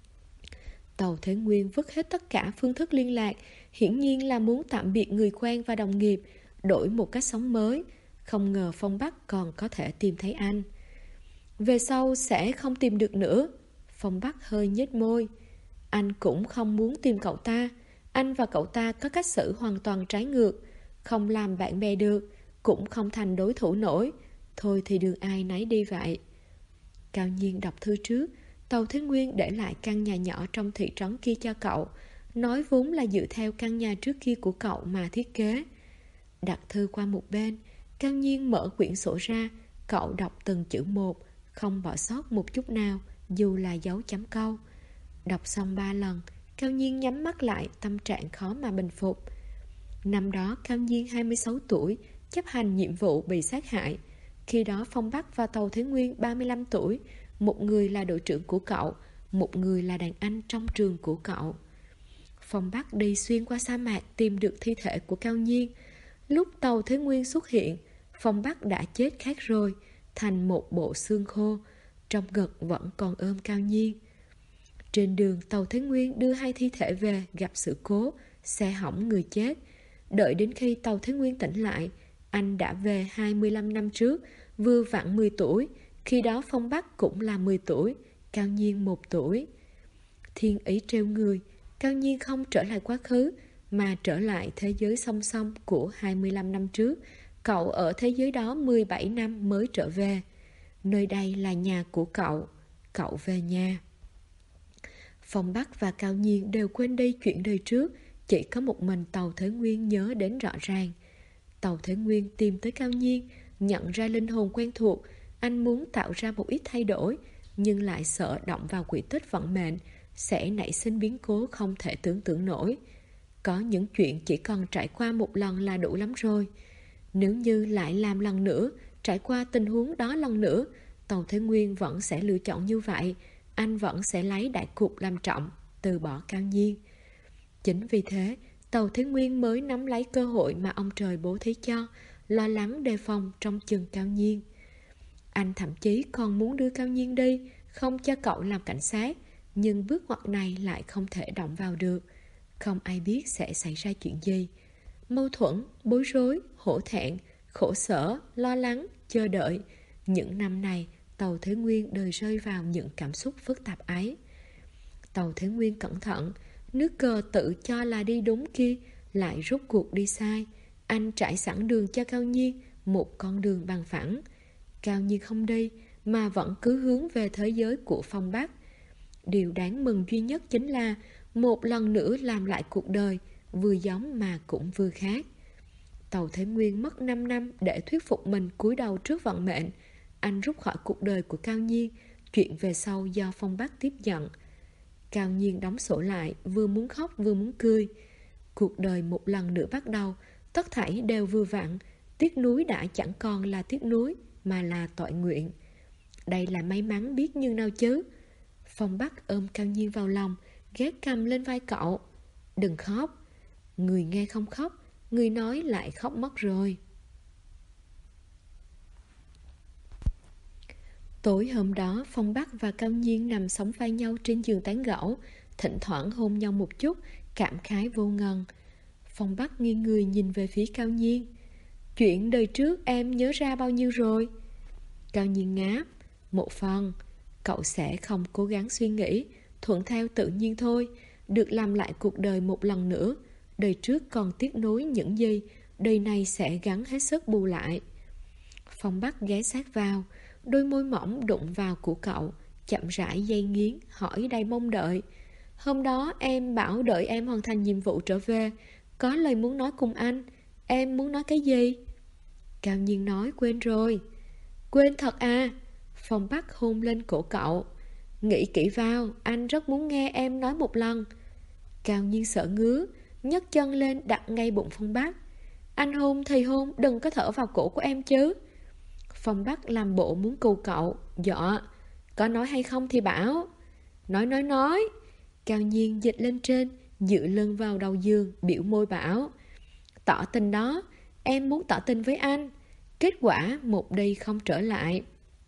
[SPEAKER 1] Tàu Thế Nguyên vứt hết tất cả phương thức liên lạc, hiển nhiên là muốn tạm biệt người quen và đồng nghiệp, đổi một cách sống mới. Không ngờ Phong Bắc còn có thể tìm thấy anh. Về sau sẽ không tìm được nữa. Phong Bắc hơi nhếch môi. Anh cũng không muốn tìm cậu ta. Anh và cậu ta có cách xử hoàn toàn trái ngược, không làm bạn bè được, cũng không thành đối thủ nổi. Thôi thì đường ai nấy đi vậy. Cao Nhiên đọc thư trước. Tàu Thế Nguyên để lại căn nhà nhỏ trong thị trấn kia cho cậu, nói vốn là dựa theo căn nhà trước kia của cậu mà thiết kế. Đặt thư qua một bên, Cao Nhiên mở quyển sổ ra. Cậu đọc từng chữ một, không bỏ sót một chút nào, dù là dấu chấm câu. Đọc xong 3 lần, Cao Nhiên nhắm mắt lại, tâm trạng khó mà bình phục. Năm đó Cao Nhiên 26 tuổi, chấp hành nhiệm vụ bị sát hại. Khi đó Phong Bắc và Tàu Thế Nguyên 35 tuổi, một người là đội trưởng của cậu, một người là đàn anh trong trường của cậu. Phong Bắc đi xuyên qua sa mạc tìm được thi thể của Cao Nhiên. Lúc Tàu Thế Nguyên xuất hiện, Phong Bắc đã chết khác rồi, thành một bộ xương khô, trong ngực vẫn còn ôm Cao Nhiên. Trên đường, Tàu Thế Nguyên đưa hai thi thể về gặp sự cố, xe hỏng người chết. Đợi đến khi Tàu Thế Nguyên tỉnh lại, anh đã về 25 năm trước, vừa vặn 10 tuổi. Khi đó Phong Bắc cũng là 10 tuổi, Cao Nhiên 1 tuổi. Thiên ý trêu người, Cao Nhiên không trở lại quá khứ, mà trở lại thế giới song song của 25 năm trước. Cậu ở thế giới đó 17 năm mới trở về. Nơi đây là nhà của cậu. Cậu về nhà. Phong Bắc và Cao Nhiên đều quên đi chuyện đời trước, chỉ có một mình Tàu Thế Nguyên nhớ đến rõ ràng. Tàu Thế Nguyên tìm tới Cao Nhiên, nhận ra linh hồn quen thuộc. Anh muốn tạo ra một ít thay đổi, nhưng lại sợ động vào quỹ tích vận mệnh, sẽ nảy sinh biến cố không thể tưởng tượng nổi. Có những chuyện chỉ cần trải qua một lần là đủ lắm rồi. Nếu như lại làm lần nữa, trải qua tình huống đó lần nữa, Tàu Thế Nguyên vẫn sẽ lựa chọn như vậy. Anh vẫn sẽ lấy đại cục làm trọng, từ bỏ Cao Nhiên. Chính vì thế, Tàu Thế Nguyên mới nắm lấy cơ hội mà ông trời bố thí cho, lo lắng đề phòng trong chừng Cao Nhiên. Anh thậm chí còn muốn đưa Cao Nhiên đi, không cho cậu làm cảnh sát, nhưng bước ngoặt này lại không thể động vào được. Không ai biết sẽ xảy ra chuyện gì. Mâu thuẫn, bối rối, hổ thẹn, khổ sở, lo lắng, chờ đợi. Những năm này, Tàu Thế Nguyên đời rơi vào những cảm xúc phức tạp ấy. Tàu Thế Nguyên cẩn thận, nước cờ tự cho là đi đúng kia, lại rút cuộc đi sai. Anh trải sẵn đường cho Cao Nhiên, một con đường bằng phẳng. Cao Nhiên không đi, mà vẫn cứ hướng về thế giới của Phong Bắc. Điều đáng mừng duy nhất chính là một lần nữa làm lại cuộc đời, vừa giống mà cũng vừa khác. Tàu Thế Nguyên mất 5 năm để thuyết phục mình cúi đầu trước vận mệnh. Anh rút khỏi cuộc đời của Cao Nhiên, chuyện về sau do Phong Bắc tiếp nhận. Cao Nhiên đóng sổ lại, vừa muốn khóc vừa muốn cười. Cuộc đời một lần nữa bắt đầu, tất thảy đều vừa vặn. Tiếc nuối đã chẳng còn là tiếc nuối, mà là tội nguyện. Đây là may mắn biết như nào chứ. Phong Bắc ôm Cao Nhiên vào lòng, ghé cầm lên vai cậu. Đừng khóc. Người nghe không khóc, người nói lại khóc mất rồi. Tối hôm đó, Phong Bắc và Cao Nhiên nằm sóng vai nhau trên giường tán gẫu, thỉnh thoảng hôn nhau một chút, cảm khái vô ngần. Phong Bắc nghiêng người nhìn về phía Cao Nhiên. Chuyện đời trước em nhớ ra bao nhiêu rồi? Cao Nhiên ngáp. Một phần. Cậu sẽ không cố gắng suy nghĩ, thuận theo tự nhiên thôi. Được làm lại cuộc đời một lần nữa. Đời trước còn tiếc nuối những gì, đời này sẽ gắng hết sức bù lại. Phong Bắc ghé sát vào, đôi môi mỏng đụng vào của cậu, chậm rãi dây nghiến, hỏi đầy mong đợi. Hôm đó em bảo đợi em hoàn thành nhiệm vụ trở về, có lời muốn nói cùng anh. Em muốn nói cái gì? Cao Nhiên nói quên rồi. Quên thật à? Phong Bắc hôn lên cổ cậu. Nghĩ kỹ vào, anh rất muốn nghe em nói một lần. Cao Nhiên sợ ngứa, nhấc chân lên đặt ngay bụng Phong Bắc. Anh hôn thì hôn, đừng có thở vào cổ của em chứ. Phong Bắc làm bộ muốn cù cậu. Dạ. Có nói hay không thì bảo. Nói. Cao Nhiên dịch lên trên, dựa lưng vào đầu giường, biểu môi bảo. Tỏ tình đó, em muốn tỏ tình với anh. Kết quả một đi không trở lại.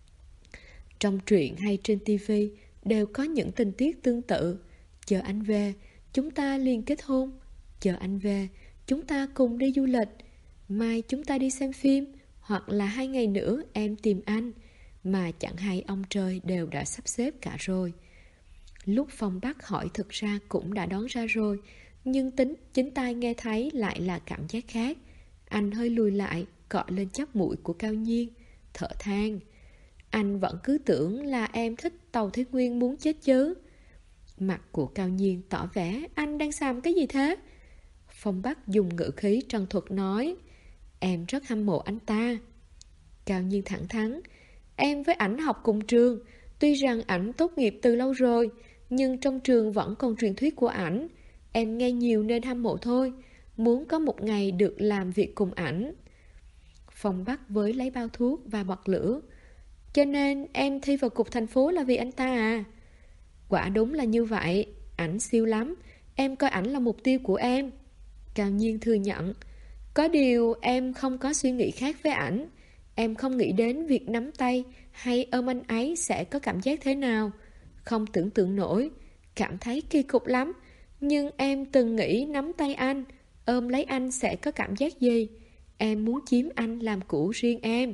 [SPEAKER 1] Trong truyện hay trên TV đều có những tình tiết tương tự. Chờ anh về, chúng ta liền kết hôn. Chờ anh về, chúng ta cùng đi du lịch. Mai chúng ta đi xem phim. Hoặc là 2 ngày nữa em tìm anh. Mà chẳng hay ông trời đều đã sắp xếp cả rồi. Lúc Phong Bắc hỏi thực ra cũng đã đoán ra rồi, nhưng chính tai nghe thấy lại là cảm giác khác. Anh hơi lùi lại, cọ lên chóp mũi của Cao Nhiên, thở than. Anh vẫn cứ tưởng là em thích Tàu Thế Nguyên muốn chết chứ. Mặt của Cao Nhiên tỏ vẻ anh đang xàm cái gì thế? Phong Bắc dùng ngữ khí trần thuật nói. Em rất hâm mộ anh ta. Cao Nhiên thẳng thắn. Em với ảnh học cùng trường. Tuy rằng ảnh tốt nghiệp từ lâu rồi, nhưng trong trường vẫn còn truyền thuyết của ảnh. Em nghe nhiều nên hâm mộ thôi. muốn có một ngày được làm việc cùng ảnh. Phong Bắc với lấy bao thuốc và bật lửa. Cho nên em thi vào cục thành phố là vì anh ta à? Quả đúng là như vậy, ảnh siêu lắm, em coi ảnh là mục tiêu của em. Cao Nhiên thừa nhận. Có điều em không có suy nghĩ khác với ảnh. Em không nghĩ đến việc nắm tay hay ôm anh ấy sẽ có cảm giác thế nào. Không tưởng tượng nổi, cảm thấy kỳ cục lắm. Nhưng em từng nghĩ nắm tay anh, ôm lấy anh sẽ có cảm giác gì. Em muốn chiếm anh làm của riêng em.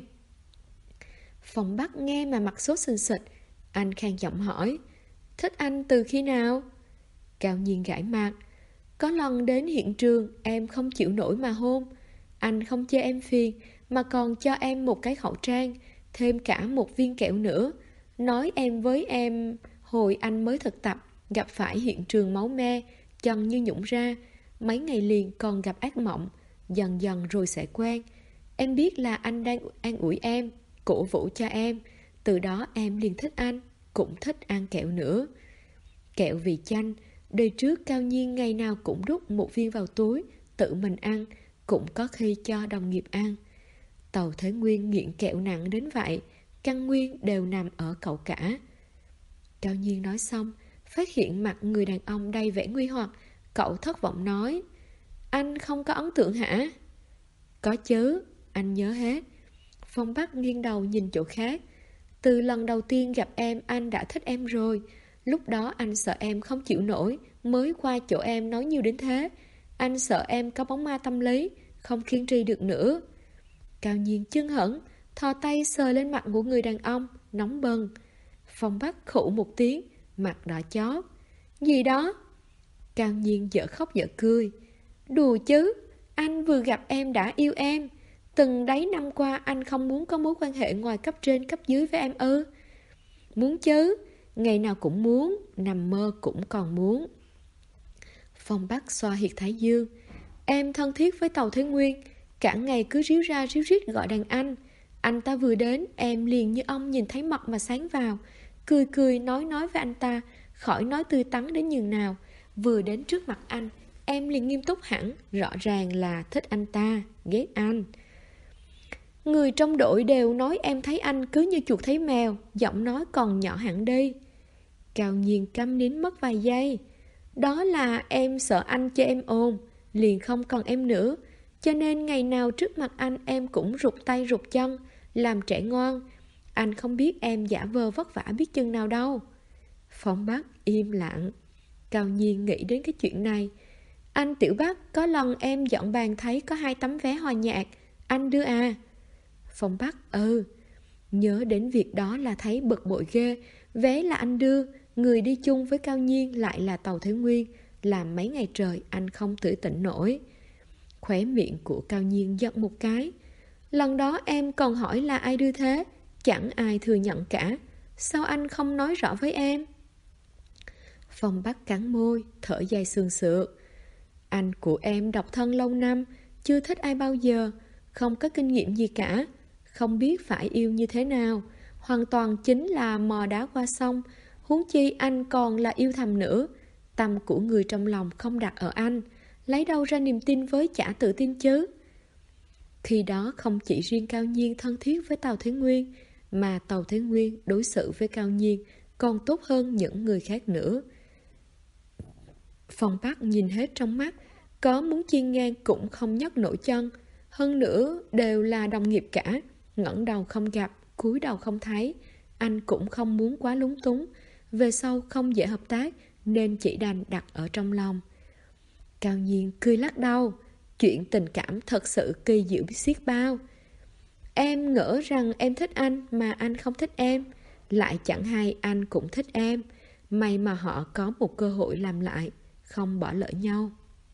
[SPEAKER 1] Phong Bắc nghe mà mặt sốt sình sịch. Anh khàn giọng hỏi, thích anh từ khi nào? Cao Nhiên gãi mặt. Có lần đến hiện trường em không chịu nổi mà hôn. Anh không chê em phiền mà còn cho em một cái khẩu trang, thêm cả một viên kẹo nữa. Nói em với em hồi anh mới thực tập, gặp phải hiện trường máu me, chân như nhũn ra. Mấy ngày liền còn gặp ác mộng, dần dần rồi sẽ quen. Em biết là anh đang an ủi em, cổ vũ cho em. Từ đó em liền thích anh, cũng thích ăn kẹo nữa. Kẹo vị chanh. Đời trước Cao Nhiên ngày nào cũng đút một viên vào túi, tự mình ăn, cũng có khi cho đồng nghiệp ăn. Tàu Thế Nguyên nghiện kẹo nặng đến vậy, căn nguyên đều nằm ở cậu cả. Cao Nhiên nói xong, phát hiện mặt người đàn ông đầy vẻ nguy hoặc, cậu thất vọng nói, anh không có ấn tượng hả? Có chứ, anh nhớ hết. Phong Bắc nghiêng đầu nhìn chỗ khác. Từ lần đầu tiên gặp em anh đã thích em rồi. Lúc đó anh sợ em không chịu nổi mới qua chỗ em nói nhiều đến thế. Anh sợ em có bóng ma tâm lý, không kiên trì được nữa. Cao Nhiên chưng hững, thò tay sờ lên mặt của người đàn ông, nóng bừng. Phong Bắc khụ một tiếng, mặt đỏ chót. Gì đó? Cao Nhiên dở khóc dở cười. Đùa chứ, anh vừa gặp em đã yêu em. Từng đấy năm qua anh không muốn có mối quan hệ ngoài cấp trên cấp dưới với em ư? Muốn chứ, ngày nào cũng muốn, nằm mơ cũng còn muốn. Phong Bắc xoa huyệt thái dương. Em thân thiết với Tàu Thế Nguyên, cả ngày cứ ríu ra ríu rít gọi đàn anh. Anh ta vừa đến, em liền như ông nhìn thấy mật mà sáng vào. Cười cười nói với anh ta, khỏi nói tươi tắn đến nhường nào. Vừa đến trước mặt anh, em liền nghiêm túc hẳn, rõ ràng là thích anh ta, ghét anh. Người trong đội đều nói em thấy anh cứ như chuột thấy mèo, giọng nói còn nhỏ hẳn đi. Cao Nhiên câm nín mất vài giây. Đó là em sợ anh cho em ôm, liền không còn em nữa. Cho nên ngày nào trước mặt anh em cũng rụt tay rụt chân, làm trẻ ngoan. Anh không biết em giả vờ vất vả biết chừng nào đâu. Phong Bắc im lặng. Cao Nhiên nghĩ đến cái chuyện này. Anh Tiểu Bắc, có lần em dọn bàn thấy có 2 tấm vé hòa nhạc, anh đưa à? Phong Bắc, nhớ đến việc đó là thấy bực bội ghê. Vé là anh đưa, người đi chung với Cao Nhiên lại là Tàu Thế Nguyên, làm mấy ngày trời anh không tưởi tỉnh nổi. Khóe miệng của Cao Nhiên giật một cái. Lần đó em còn hỏi là ai đưa thế, chẳng ai thừa nhận cả. Sao anh không nói rõ với em? Phong Bắc cắn môi, thở dài sườn sượt. Anh của em độc thân lâu năm, chưa thích ai bao giờ, không có kinh nghiệm gì cả, không biết phải yêu như thế nào, hoàn toàn chính là mò đá qua sông. Huống chi anh còn là yêu thầm nữa. Tâm của người trong lòng không đặt ở anh, lấy đâu ra niềm tin với chả tự tin chứ? Khi đó không chỉ riêng Cao Nhiên thân thiết với Tàu Thế Nguyên, mà Tàu Thế Nguyên đối xử với Cao Nhiên còn tốt hơn những người khác nữa. Phong Bắc nhìn hết trong mắt, có muốn chen ngang cũng không nhấc nổi chân. Hơn nữa đều là đồng nghiệp cả, ngẩng đầu không gặp, cúi đầu không thấy. Anh cũng không muốn quá lúng túng, về sau không dễ hợp tác nên chỉ đành đặt ở trong lòng. Cao Nhiên cười lắc đầu. Chuyện tình cảm thật sự kỳ diệu biết xiết bao. Em ngỡ rằng em thích anh mà anh không thích em, lại chẳng hay anh cũng thích em. May mà họ có một cơ hội làm lại, không bỏ lỡ nhau.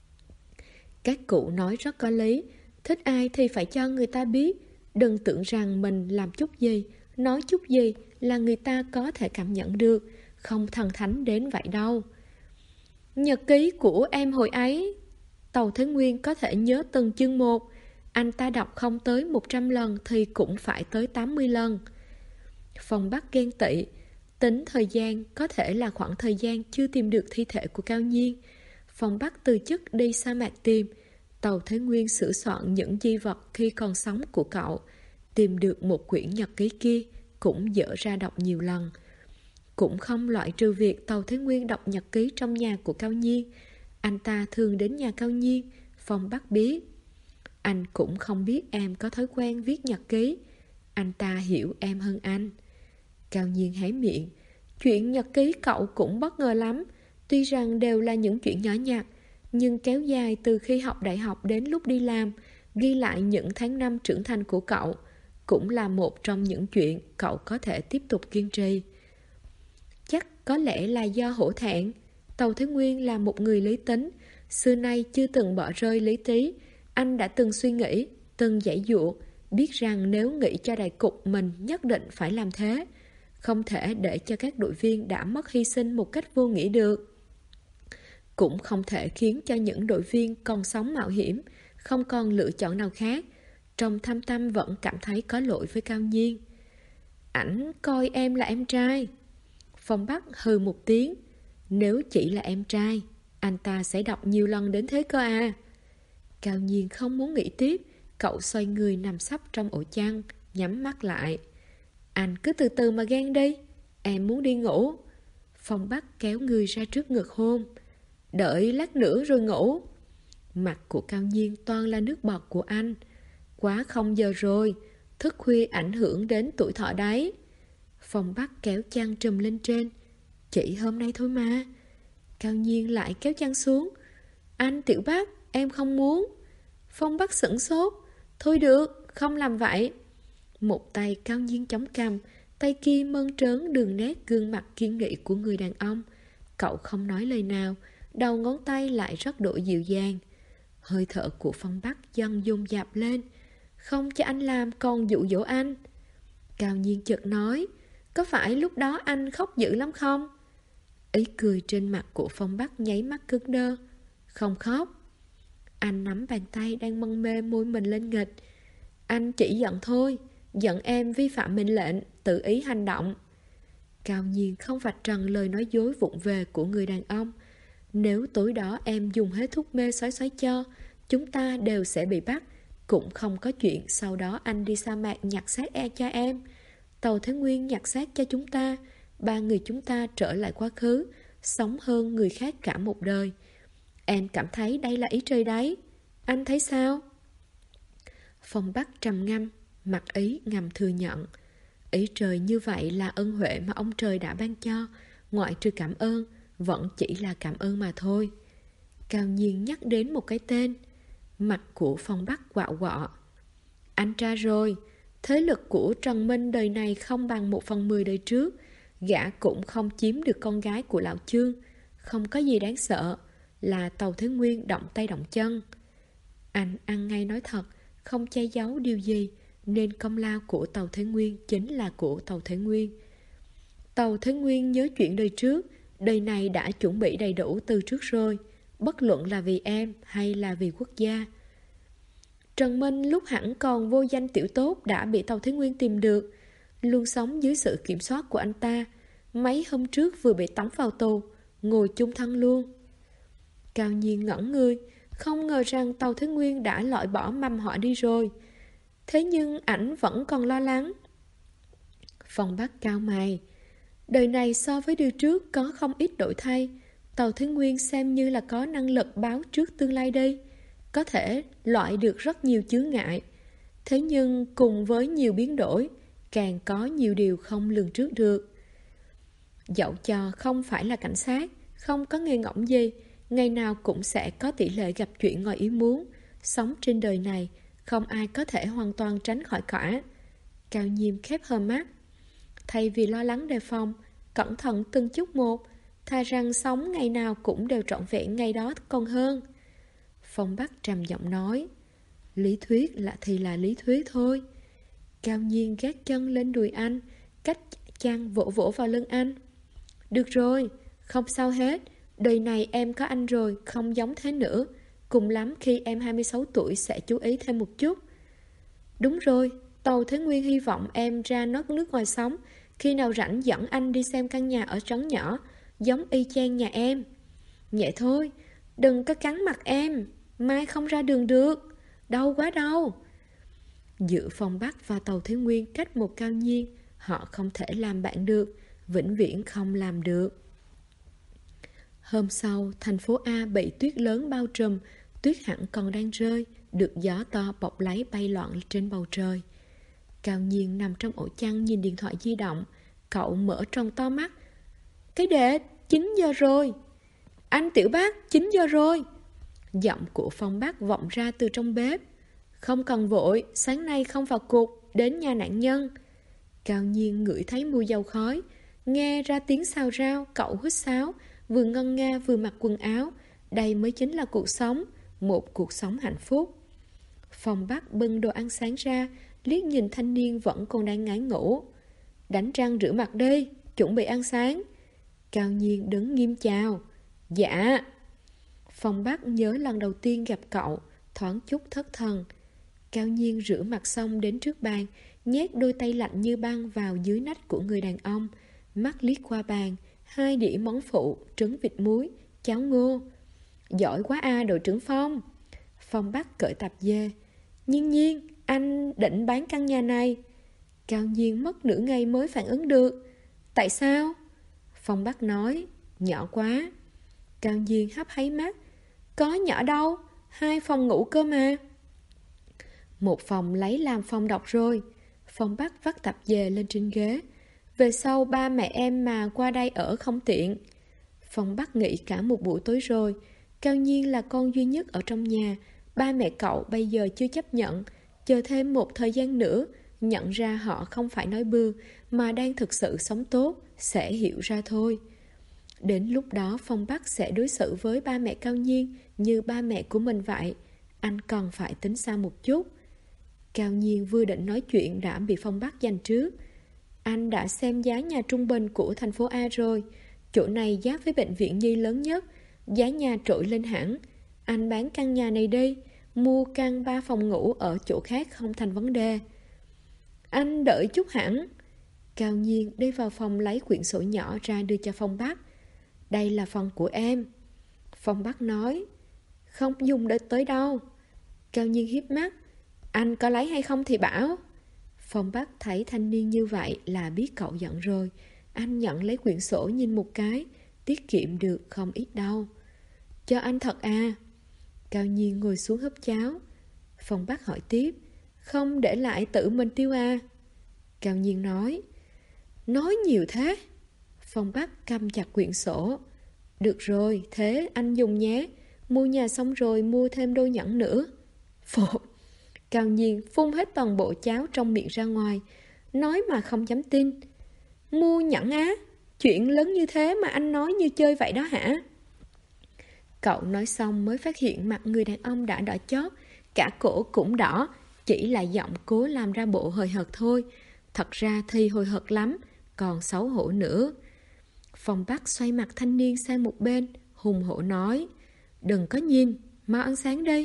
[SPEAKER 1] Các cụ nói rất có lý, thích ai thì phải cho người ta biết. Đừng tưởng rằng mình làm chút gì, nói chút gì là người ta có thể cảm nhận được. Không thần thánh đến vậy đâu. Nhật ký của em hồi ấy, Tàu Thế Nguyên có thể nhớ từng chương một. Anh ta đọc không tới 100 lần thì cũng phải tới 80 lần. Phong Bắc ghen tị. Tính thời gian có thể là khoảng thời gian chưa tìm được thi thể của Cao Nhiên. Phong Bắc từ chức đi sa mạc tìm. Tàu Thế Nguyên sửa soạn những di vật khi còn sống của cậu, tìm được một quyển nhật ký kia, cũng dở ra đọc nhiều lần. Cũng không loại trừ việc Tàu Thế Nguyên đọc nhật ký trong nhà của Cao Nhiên. Anh ta thường đến nhà Cao Nhiên. Phong Bắc biết. Anh cũng không biết em có thói quen viết nhật ký. Anh ta hiểu em hơn anh. Cao Nhiên hé miệng. Chuyện nhật ký cậu cũng bất ngờ lắm. Tuy rằng đều là những chuyện nhỏ nhặt, nhưng kéo dài từ khi học đại học đến lúc đi làm, ghi lại những tháng năm trưởng thành của cậu, cũng là một trong những chuyện cậu có thể tiếp tục kiên trì. Chắc có lẽ là do hổ thẹn. Tàu Thế Nguyên là một người lý tính, xưa nay chưa từng bỏ rơi lý trí. Anh đã từng suy nghĩ, từng giãy giụa, biết rằng nếu nghĩ cho đại cục mình nhất định phải làm thế, không thể để cho các đội viên đã mất hy sinh một cách vô nghĩa được. Cũng không thể khiến cho những đội viên còn sống mạo hiểm, không còn lựa chọn nào khác. Trong thâm tâm vẫn cảm thấy có lỗi với Cao Nhiên. Ảnh coi em là em trai. Phong Bắc hừ một tiếng. Nếu chỉ là em trai, anh ta sẽ đọc nhiều lần đến thế cơ à. Cao Nhiên không muốn nghĩ tiếp. Cậu xoay người nằm sấp trong ổ chăn, nhắm mắt lại. Anh cứ từ từ mà ghen đi. Em muốn đi ngủ. Phong Bắc kéo người ra trước ngực hôn. Đợi lát nữa rồi ngủ. Mặt của Cao Nhiên toàn là nước bọt của anh. Quá không giờ rồi, thức khuya ảnh hưởng đến tuổi thọ đấy. Phong Bắc kéo chăn trùm lên trên. Chỉ hôm nay thôi mà. Cao Nhiên lại kéo chăn xuống. Anh Tiểu Bắc, em không muốn. Phong Bắc sửng sốt. Thôi được, không làm vậy. Một tay Cao Nhiên chống cằm, tay kia mơn trớn đường nét gương mặt kiên nghị của người đàn ông. Cậu không nói lời nào, đầu ngón tay lại rất độ dịu dàng. Hơi thở của Phong Bắc dần dồn dập lên. Không cho anh làm còn dụ dỗ anh. Cao Nhiên chợt nói, có phải lúc đó anh khóc dữ lắm không? Ý cười trên mặt của Phong Bắc nháy mắt cứng đơ. Không khóc. Anh nắm bàn tay đang mân mê môi mình lên nghịch. Anh chỉ giận thôi, giận em vi phạm mệnh lệnh, tự ý hành động. Cao Nhiên không vạch trần lời nói dối vụng về của người đàn ông. Nếu tối đó em dùng hết thuốc mê xoáy xoáy cho, chúng ta đều sẽ bị bắt. Cũng không có chuyện sau đó anh đi sa mạc nhặt xác cho em. Tàu Thế Nguyên nhặt xác cho chúng ta. Ba người chúng ta trở lại quá khứ, sống hơn người khác cả một đời. Em cảm thấy đây là ý trời đấy. Anh thấy sao? Phong Bắc trầm ngâm, mặc ý ngầm thừa nhận. Ý trời như vậy là ân huệ mà ông trời đã ban cho. Ngoại trừ cảm ơn, vẫn chỉ là cảm ơn mà thôi. Cao Nhiên nhắc đến một cái tên. Mặt của Phong Bắc quạo quọ. Anh tra rồi, thế lực của Trần Minh đời này không bằng 1/10 đời trước. Gã cũng không chiếm được con gái của lão Chương. Không có gì đáng sợ, là Tàu Thế Nguyên động tay động chân. Anh ăn ngay nói thật, không che giấu điều gì, nên công lao của Tàu Thế Nguyên chính là của Tàu Thế Nguyên. Tàu Thế Nguyên nhớ chuyện đời trước, đời này đã chuẩn bị đầy đủ từ trước rồi, bất luận là vì em hay là vì quốc gia. Trần Minh lúc hẳn còn vô danh tiểu tốt đã bị Tàu Thế Nguyên tìm được, luôn sống dưới sự kiểm soát của anh ta. Mấy hôm trước vừa bị tống vào tù, ngồi chung thân luôn. Cao Nhiên ngẩn người, không ngờ rằng Tàu Thế Nguyên đã loại bỏ mầm họ đi rồi. Thế nhưng ảnh vẫn còn lo lắng. Phong Bắc cao mày. Đời này so với đời trước có không ít đổi thay. Tàu Thế Nguyên xem như là có năng lực báo trước tương lai đi, có thể loại được rất nhiều chướng ngại. Thế nhưng cùng với nhiều biến đổi, càng có nhiều điều không lường trước được. Dẫu cho không phải là cảnh sát, không có nghề ngỗng gì, ngày nào cũng sẽ có tỷ lệ gặp chuyện ngoài ý muốn. Sống trên đời này, không ai có thể hoàn toàn tránh khỏi cả. Cao Nhiêm khép hờ mắt. Thay vì lo lắng đề phòng, cẩn thận từng chút một, thà rằng sống ngày nào cũng đều trọn vẹn ngày đó còn hơn. Phong Bắc trầm giọng nói, lý thuyết thì là lý thuyết thôi. Cao Nhiên gác chân lên đùi anh, cách chăn vỗ vỗ vào lưng anh. Được rồi, không sao hết, đời này em có anh rồi, không giống thế nữa. Cùng lắm khi em 26 tuổi sẽ chú ý thêm một chút. Đúng rồi, Tàu Thế Nguyên hy vọng em ra nước ngoài sống, khi nào rảnh dẫn anh đi xem căn nhà ở trấn nhỏ, giống y chang nhà em. Vậy thôi, đừng có cắn mặt em, mai không ra đường được, đau quá đau. Giữa Phong Bắc và Tàu Thế Nguyên cách một Cao Nhiên, họ không thể làm bạn được, vĩnh viễn không làm được. Hôm sau, thành phố A bị tuyết lớn bao trùm, tuyết hẳn còn đang rơi, được gió to bọc lấy bay loạn trên bầu trời. Cao Nhiên nằm trong ổ chăn nhìn điện thoại di động, cậu mở tròn to mắt. Cái đệ, 9 giờ rồi. Anh Tiểu Bác, 9 giờ rồi. Giọng của Phong Bắc vọng ra từ trong bếp. Không cần vội, sáng nay không vào cục, đến nhà nạn nhân. Cao Nhiên ngửi thấy mùi dầu khói, nghe ra tiếng xào rau, cậu huýt sáo, vừa ngân nga vừa mặc quần áo. Đây mới chính là cuộc sống, một cuộc sống hạnh phúc. Phong Bắc bưng đồ ăn sáng ra, liếc nhìn thanh niên vẫn còn đang ngái ngủ. Đánh răng rửa mặt đi, chuẩn bị ăn sáng. Cao Nhiên đứng nghiêm chào. Dạ. Phong Bắc nhớ lần đầu tiên gặp cậu, thoáng chút thất thần. Cao Nhiên rửa mặt xong đến trước bàn, nhét đôi tay lạnh như băng vào dưới nách của người đàn ông, mắt liếc qua bàn, 2 đĩa món phụ, trứng vịt muối, cháo ngô. Giỏi quá à đội trưởng Phong. Phong Bắc cởi tạp dề. Nhiên, anh định bán căn nhà này. Cao Nhiên mất nửa ngày mới phản ứng được. Tại sao? Phong Bắc nói, nhỏ quá. Cao Nhiên hấp háy mắt. Có nhỏ đâu, 2 phòng ngủ cơ mà. Một phòng lấy làm phòng đọc rồi. Phong Bắc vắt tạp dề lên trên ghế. Về sau ba mẹ em mà qua đây ở không tiện. Phong Bắc nghĩ cả một buổi tối rồi. Cao Nhiên là con duy nhất ở trong nhà. Ba mẹ cậu bây giờ chưa chấp nhận. Chờ thêm một thời gian nữa, nhận ra họ không phải nói bừa, mà đang thực sự sống tốt, sẽ hiểu ra thôi. Đến lúc đó Phong Bắc sẽ đối xử với ba mẹ Cao Nhiên như ba mẹ của mình vậy. Anh còn phải tính xa một chút. Cao Nhiên vừa định nói chuyện đã bị Phong Bắc giành trước. Anh đã xem giá nhà trung bình của thành phố A rồi. Chỗ này giáp với bệnh viện Nhi lớn nhất. Giá nhà trội lên hẳn. Anh bán căn nhà này đi, mua căn 3 phòng ngủ ở chỗ khác không thành vấn đề. Anh đợi chút hẳn. Cao Nhiên đi vào phòng lấy quyển sổ nhỏ ra đưa cho Phong Bắc. Đây là phòng của em. Phong Bắc nói, không dùng để tới đâu. Cao Nhiên hiếp mắt. Anh có lấy hay không thì bảo. Phong Bắc thấy thanh niên như vậy là biết cậu giận rồi. Anh nhận lấy quyển sổ nhìn một cái, tiết kiệm được không ít đâu. Cho anh thật à? Cao Nhiên ngồi xuống húp cháo. Phong Bắc hỏi tiếp, không để lại tự mình tiêu à? Cao Nhiên nói nhiều thế. Phong Bắc cầm chặt quyển sổ. Được rồi, thế anh dùng nhé. Mua nhà xong rồi mua thêm đôi nhẫn nữa. Phộ. Cao Nhiên phun hết toàn bộ cháo trong miệng ra ngoài, nói mà không dám tin. Mua nhẫn á? Chuyện lớn như thế mà anh nói như chơi vậy đó hả? Cậu nói xong mới phát hiện mặt người đàn ông đã đỏ chót, cả cổ cũng đỏ, chỉ là giọng cố làm ra bộ hời hợt thôi. Thật ra thì hời hợt lắm, còn xấu hổ nữa. Phong Bắc xoay mặt thanh niên sang một bên, hùng hổ nói, đừng có nhìn, mau ăn sáng đi.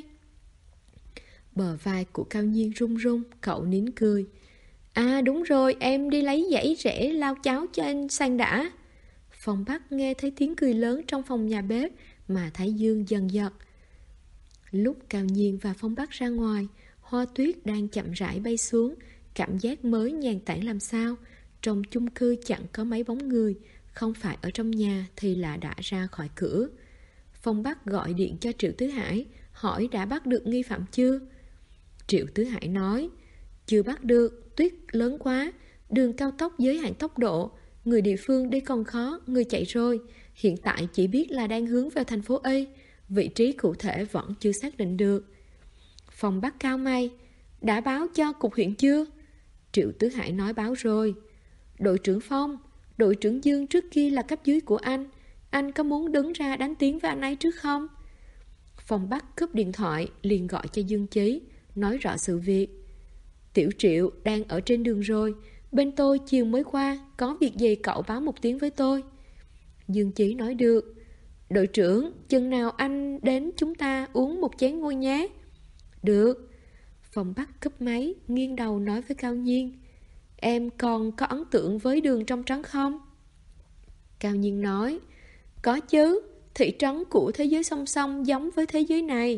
[SPEAKER 1] Bờ vai của Cao Nhiên run run, cậu nín cười. À đúng rồi, em đi lấy giấy rẻ lau cháo cho anh sang đã. Phong Bắc nghe thấy tiếng cười lớn trong phòng nhà bếp mà thái dương dần giật. Lúc Cao Nhiên và Phong Bắc ra ngoài, hoa tuyết đang chậm rãi bay xuống, cảm giác mới nhàn tản làm sao. Trong chung cư chẳng có mấy bóng người, không phải ở trong nhà thì là đã ra khỏi cửa. Phong Bắc gọi điện cho Triệu Tứ Hải, hỏi đã bắt được nghi phạm chưa? Triệu Tứ Hải nói, chưa bắt được, tuyết lớn quá, đường cao tốc giới hạn tốc độ, người địa phương đi còn khó, người chạy rồi. Hiện tại chỉ biết là đang hướng vào thành phố Y, vị trí cụ thể vẫn chưa xác định được. Phong Bắc cao mày, đã báo cho cục huyện chưa? Triệu Tứ Hải nói báo rồi. Đội trưởng Phong, đội trưởng Dương trước kia là cấp dưới của anh có muốn đứng ra đánh tiếng với anh ấy trước không? Phong Bắc cúp điện thoại, liền gọi cho Dương Chí, nói rõ sự việc. Tiểu Triệu đang ở trên đường rồi, bên tôi chiều mới qua, có việc gì cậu báo một tiếng với tôi. Dương Chí nói được. Đội trưởng, chừng nào anh đến chúng ta uống một chén ngôi nhé. Được. Phong Bắc cúp máy, nghiêng đầu nói với Cao Nhiên, em còn có ấn tượng với đường trong trấn không? Cao Nhiên nói, có chứ, thị trấn của thế giới song song giống với thế giới này.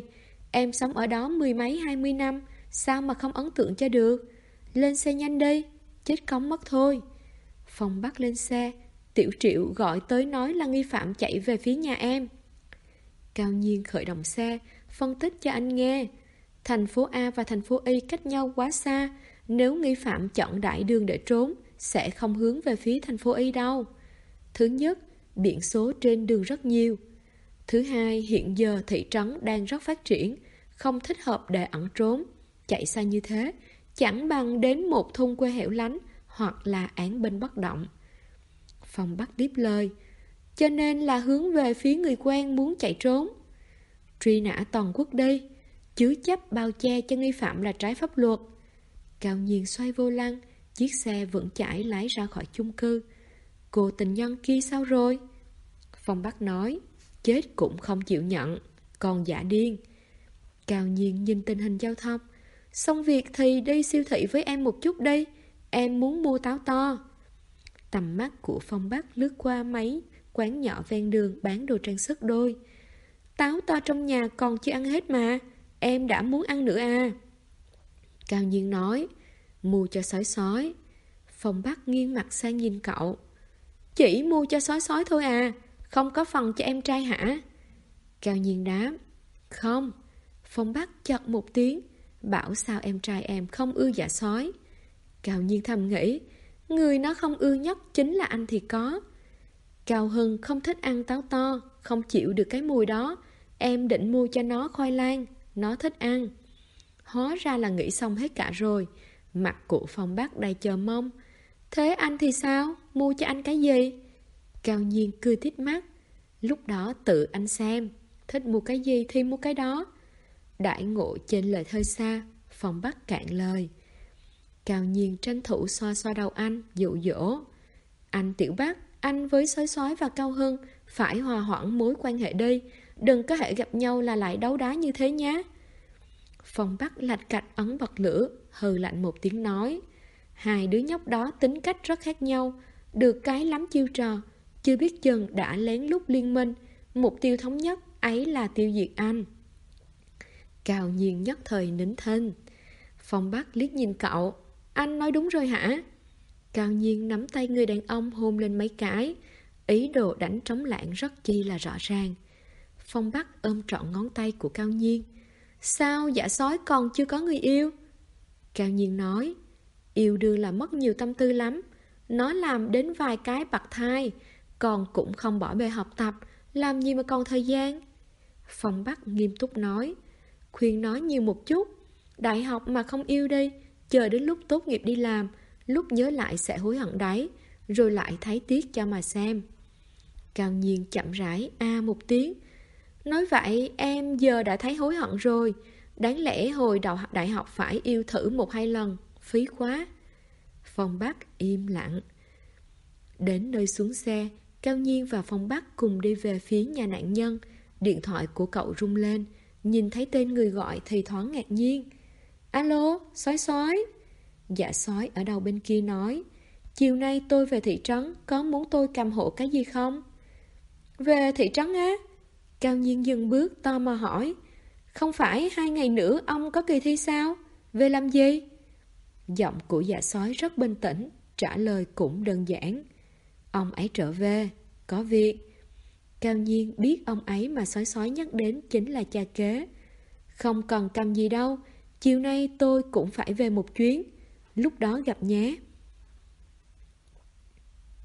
[SPEAKER 1] Em sống ở đó mười mấy 20 năm, sao mà không ấn tượng cho được. Lên xe nhanh đi, chết cóng mất thôi. Phong Bắc lên xe, Tiểu Triệu gọi tới nói là nghi phạm chạy về phía nhà em. Cao Nhiên khởi động xe, phân tích cho anh nghe. Thành phố A và thành phố Y cách nhau quá xa, nếu nghi phạm chọn đại đường để trốn, sẽ không hướng về phía thành phố Y đâu. Thứ nhất, biển số trên đường rất nhiều. Thứ hai, hiện giờ thị trấn đang rất phát triển, không thích hợp để ẩn trốn. Chạy xa như thế, chẳng bằng đến một thôn quê hẻo lánh hoặc là án binh bất động. Phong Bắc tiếp lời, cho nên là hướng về phía người quen muốn chạy trốn. Truy nã toàn quốc đi, chứ chấp bao che cho nghi phạm là trái pháp luật. Cao Nhiên xoay vô lăng, chiếc xe vững chãi lái ra khỏi chung cư. Cô tình nhân kia sao rồi? Phong Bắc nói, chết cũng không chịu nhận, còn giả điên. Cao Nhiên nhìn tình hình giao thông, xong việc thì đi siêu thị với em một chút đi, em muốn mua táo to. Tầm mắt của Phong Bắc lướt qua mấy quán nhỏ ven đường bán đồ trang sức đôi. Táo to trong nhà còn chưa ăn hết mà, em đã muốn ăn nữa à. Cao Nhiên nói, mua cho sói sói. Phong Bắc nghiêng mặt sang nhìn cậu, chỉ mua cho sói sói thôi à, không có phần cho em trai hả? Cao Nhiên đáp, không. Phong Bắc chợt một tiếng, bảo sao em trai em không ưa dạ sói. Cao Nhiên thầm nghĩ, người nó không ưa nhất chính là anh thì có. Cao Hưng không thích ăn táo to, không chịu được cái mùi đó. Em định mua cho nó khoai lang, nó thích ăn. Hóa ra là nghĩ xong hết cả rồi. Mặt của Phong Bắc đầy chờ mong. Thế anh thì sao? Mua cho anh cái gì? Cao Nhiên cười tít mắt. Lúc đó tự anh xem, thích mua cái gì thì mua cái đó. Đại ngộ chênh lệch hơi xa, Phong Bắc cạn lời. Cao Nhiên tranh thủ xoa xoa đầu anh, dụ dỗ. Anh Tiểu Bắc, anh với Sói Sói và Cao Hưng phải hòa hoãn mối quan hệ đi, đừng có hệ gặp nhau là lại đấu đá như thế nhé. Phong Bắc lạch cạch ấn bật lửa, hừ lạnh một tiếng nói, hai đứa nhóc đó tính cách rất khác nhau, được cái lắm chiêu trò, chưa biết chừng đã lén lút liên minh, mục tiêu thống nhất ấy là tiêu diệt anh. Cao Nhiên nhất thời nín thinh. Phong Bắc liếc nhìn cậu, anh nói đúng rồi hả? Cao Nhiên nắm tay người đàn ông hôn lên mấy cái, ý đồ đánh trống lảng rất chi là rõ ràng. Phong Bắc ôm trọn ngón tay của Cao Nhiên. Sao dạ sói còn chưa có người yêu? Cao Nhiên nói, yêu đương là mất nhiều tâm tư lắm. Nó làm đến vài cái bạc thai, còn cũng không bỏ bê học tập, làm gì mà còn thời gian. Phong Bắc nghiêm túc nói, khuyên nó nhiều một chút. Đại học mà không yêu đi, chờ đến lúc tốt nghiệp đi làm, lúc nhớ lại sẽ hối hận đấy, rồi lại thấy tiếc cho mà xem. Cao Nhiên chậm rãi một tiếng. Nói vậy em giờ đã thấy hối hận rồi. Đáng lẽ hồi đầu đại học phải yêu thử 1-2 lần, phí quá. Phong Bắc im lặng. Đến nơi xuống xe, Cao Nhiên và Phong Bắc cùng đi về phía nhà nạn nhân. Điện thoại của cậu rung lên, nhìn thấy tên người gọi thì thoáng ngạc nhiên. Alo, sói sói. Dạ sói ở đầu bên kia nói, chiều nay tôi về thị trấn, có muốn tôi cầm hộ cái gì không? Về thị trấn á? Cao Nhiên dừng bước tò mò hỏi, không phải 2 ngày nữa ông có kỳ thi sao? Về làm gì? Giọng của dạ sói rất bình tĩnh, trả lời cũng đơn giản. Ông ấy trở về, có việc. Cao Nhiên biết ông ấy mà sói sói nhắc đến chính là cha kế. Không cần cầm gì đâu, chiều nay tôi cũng phải về một chuyến, lúc đó gặp nhé.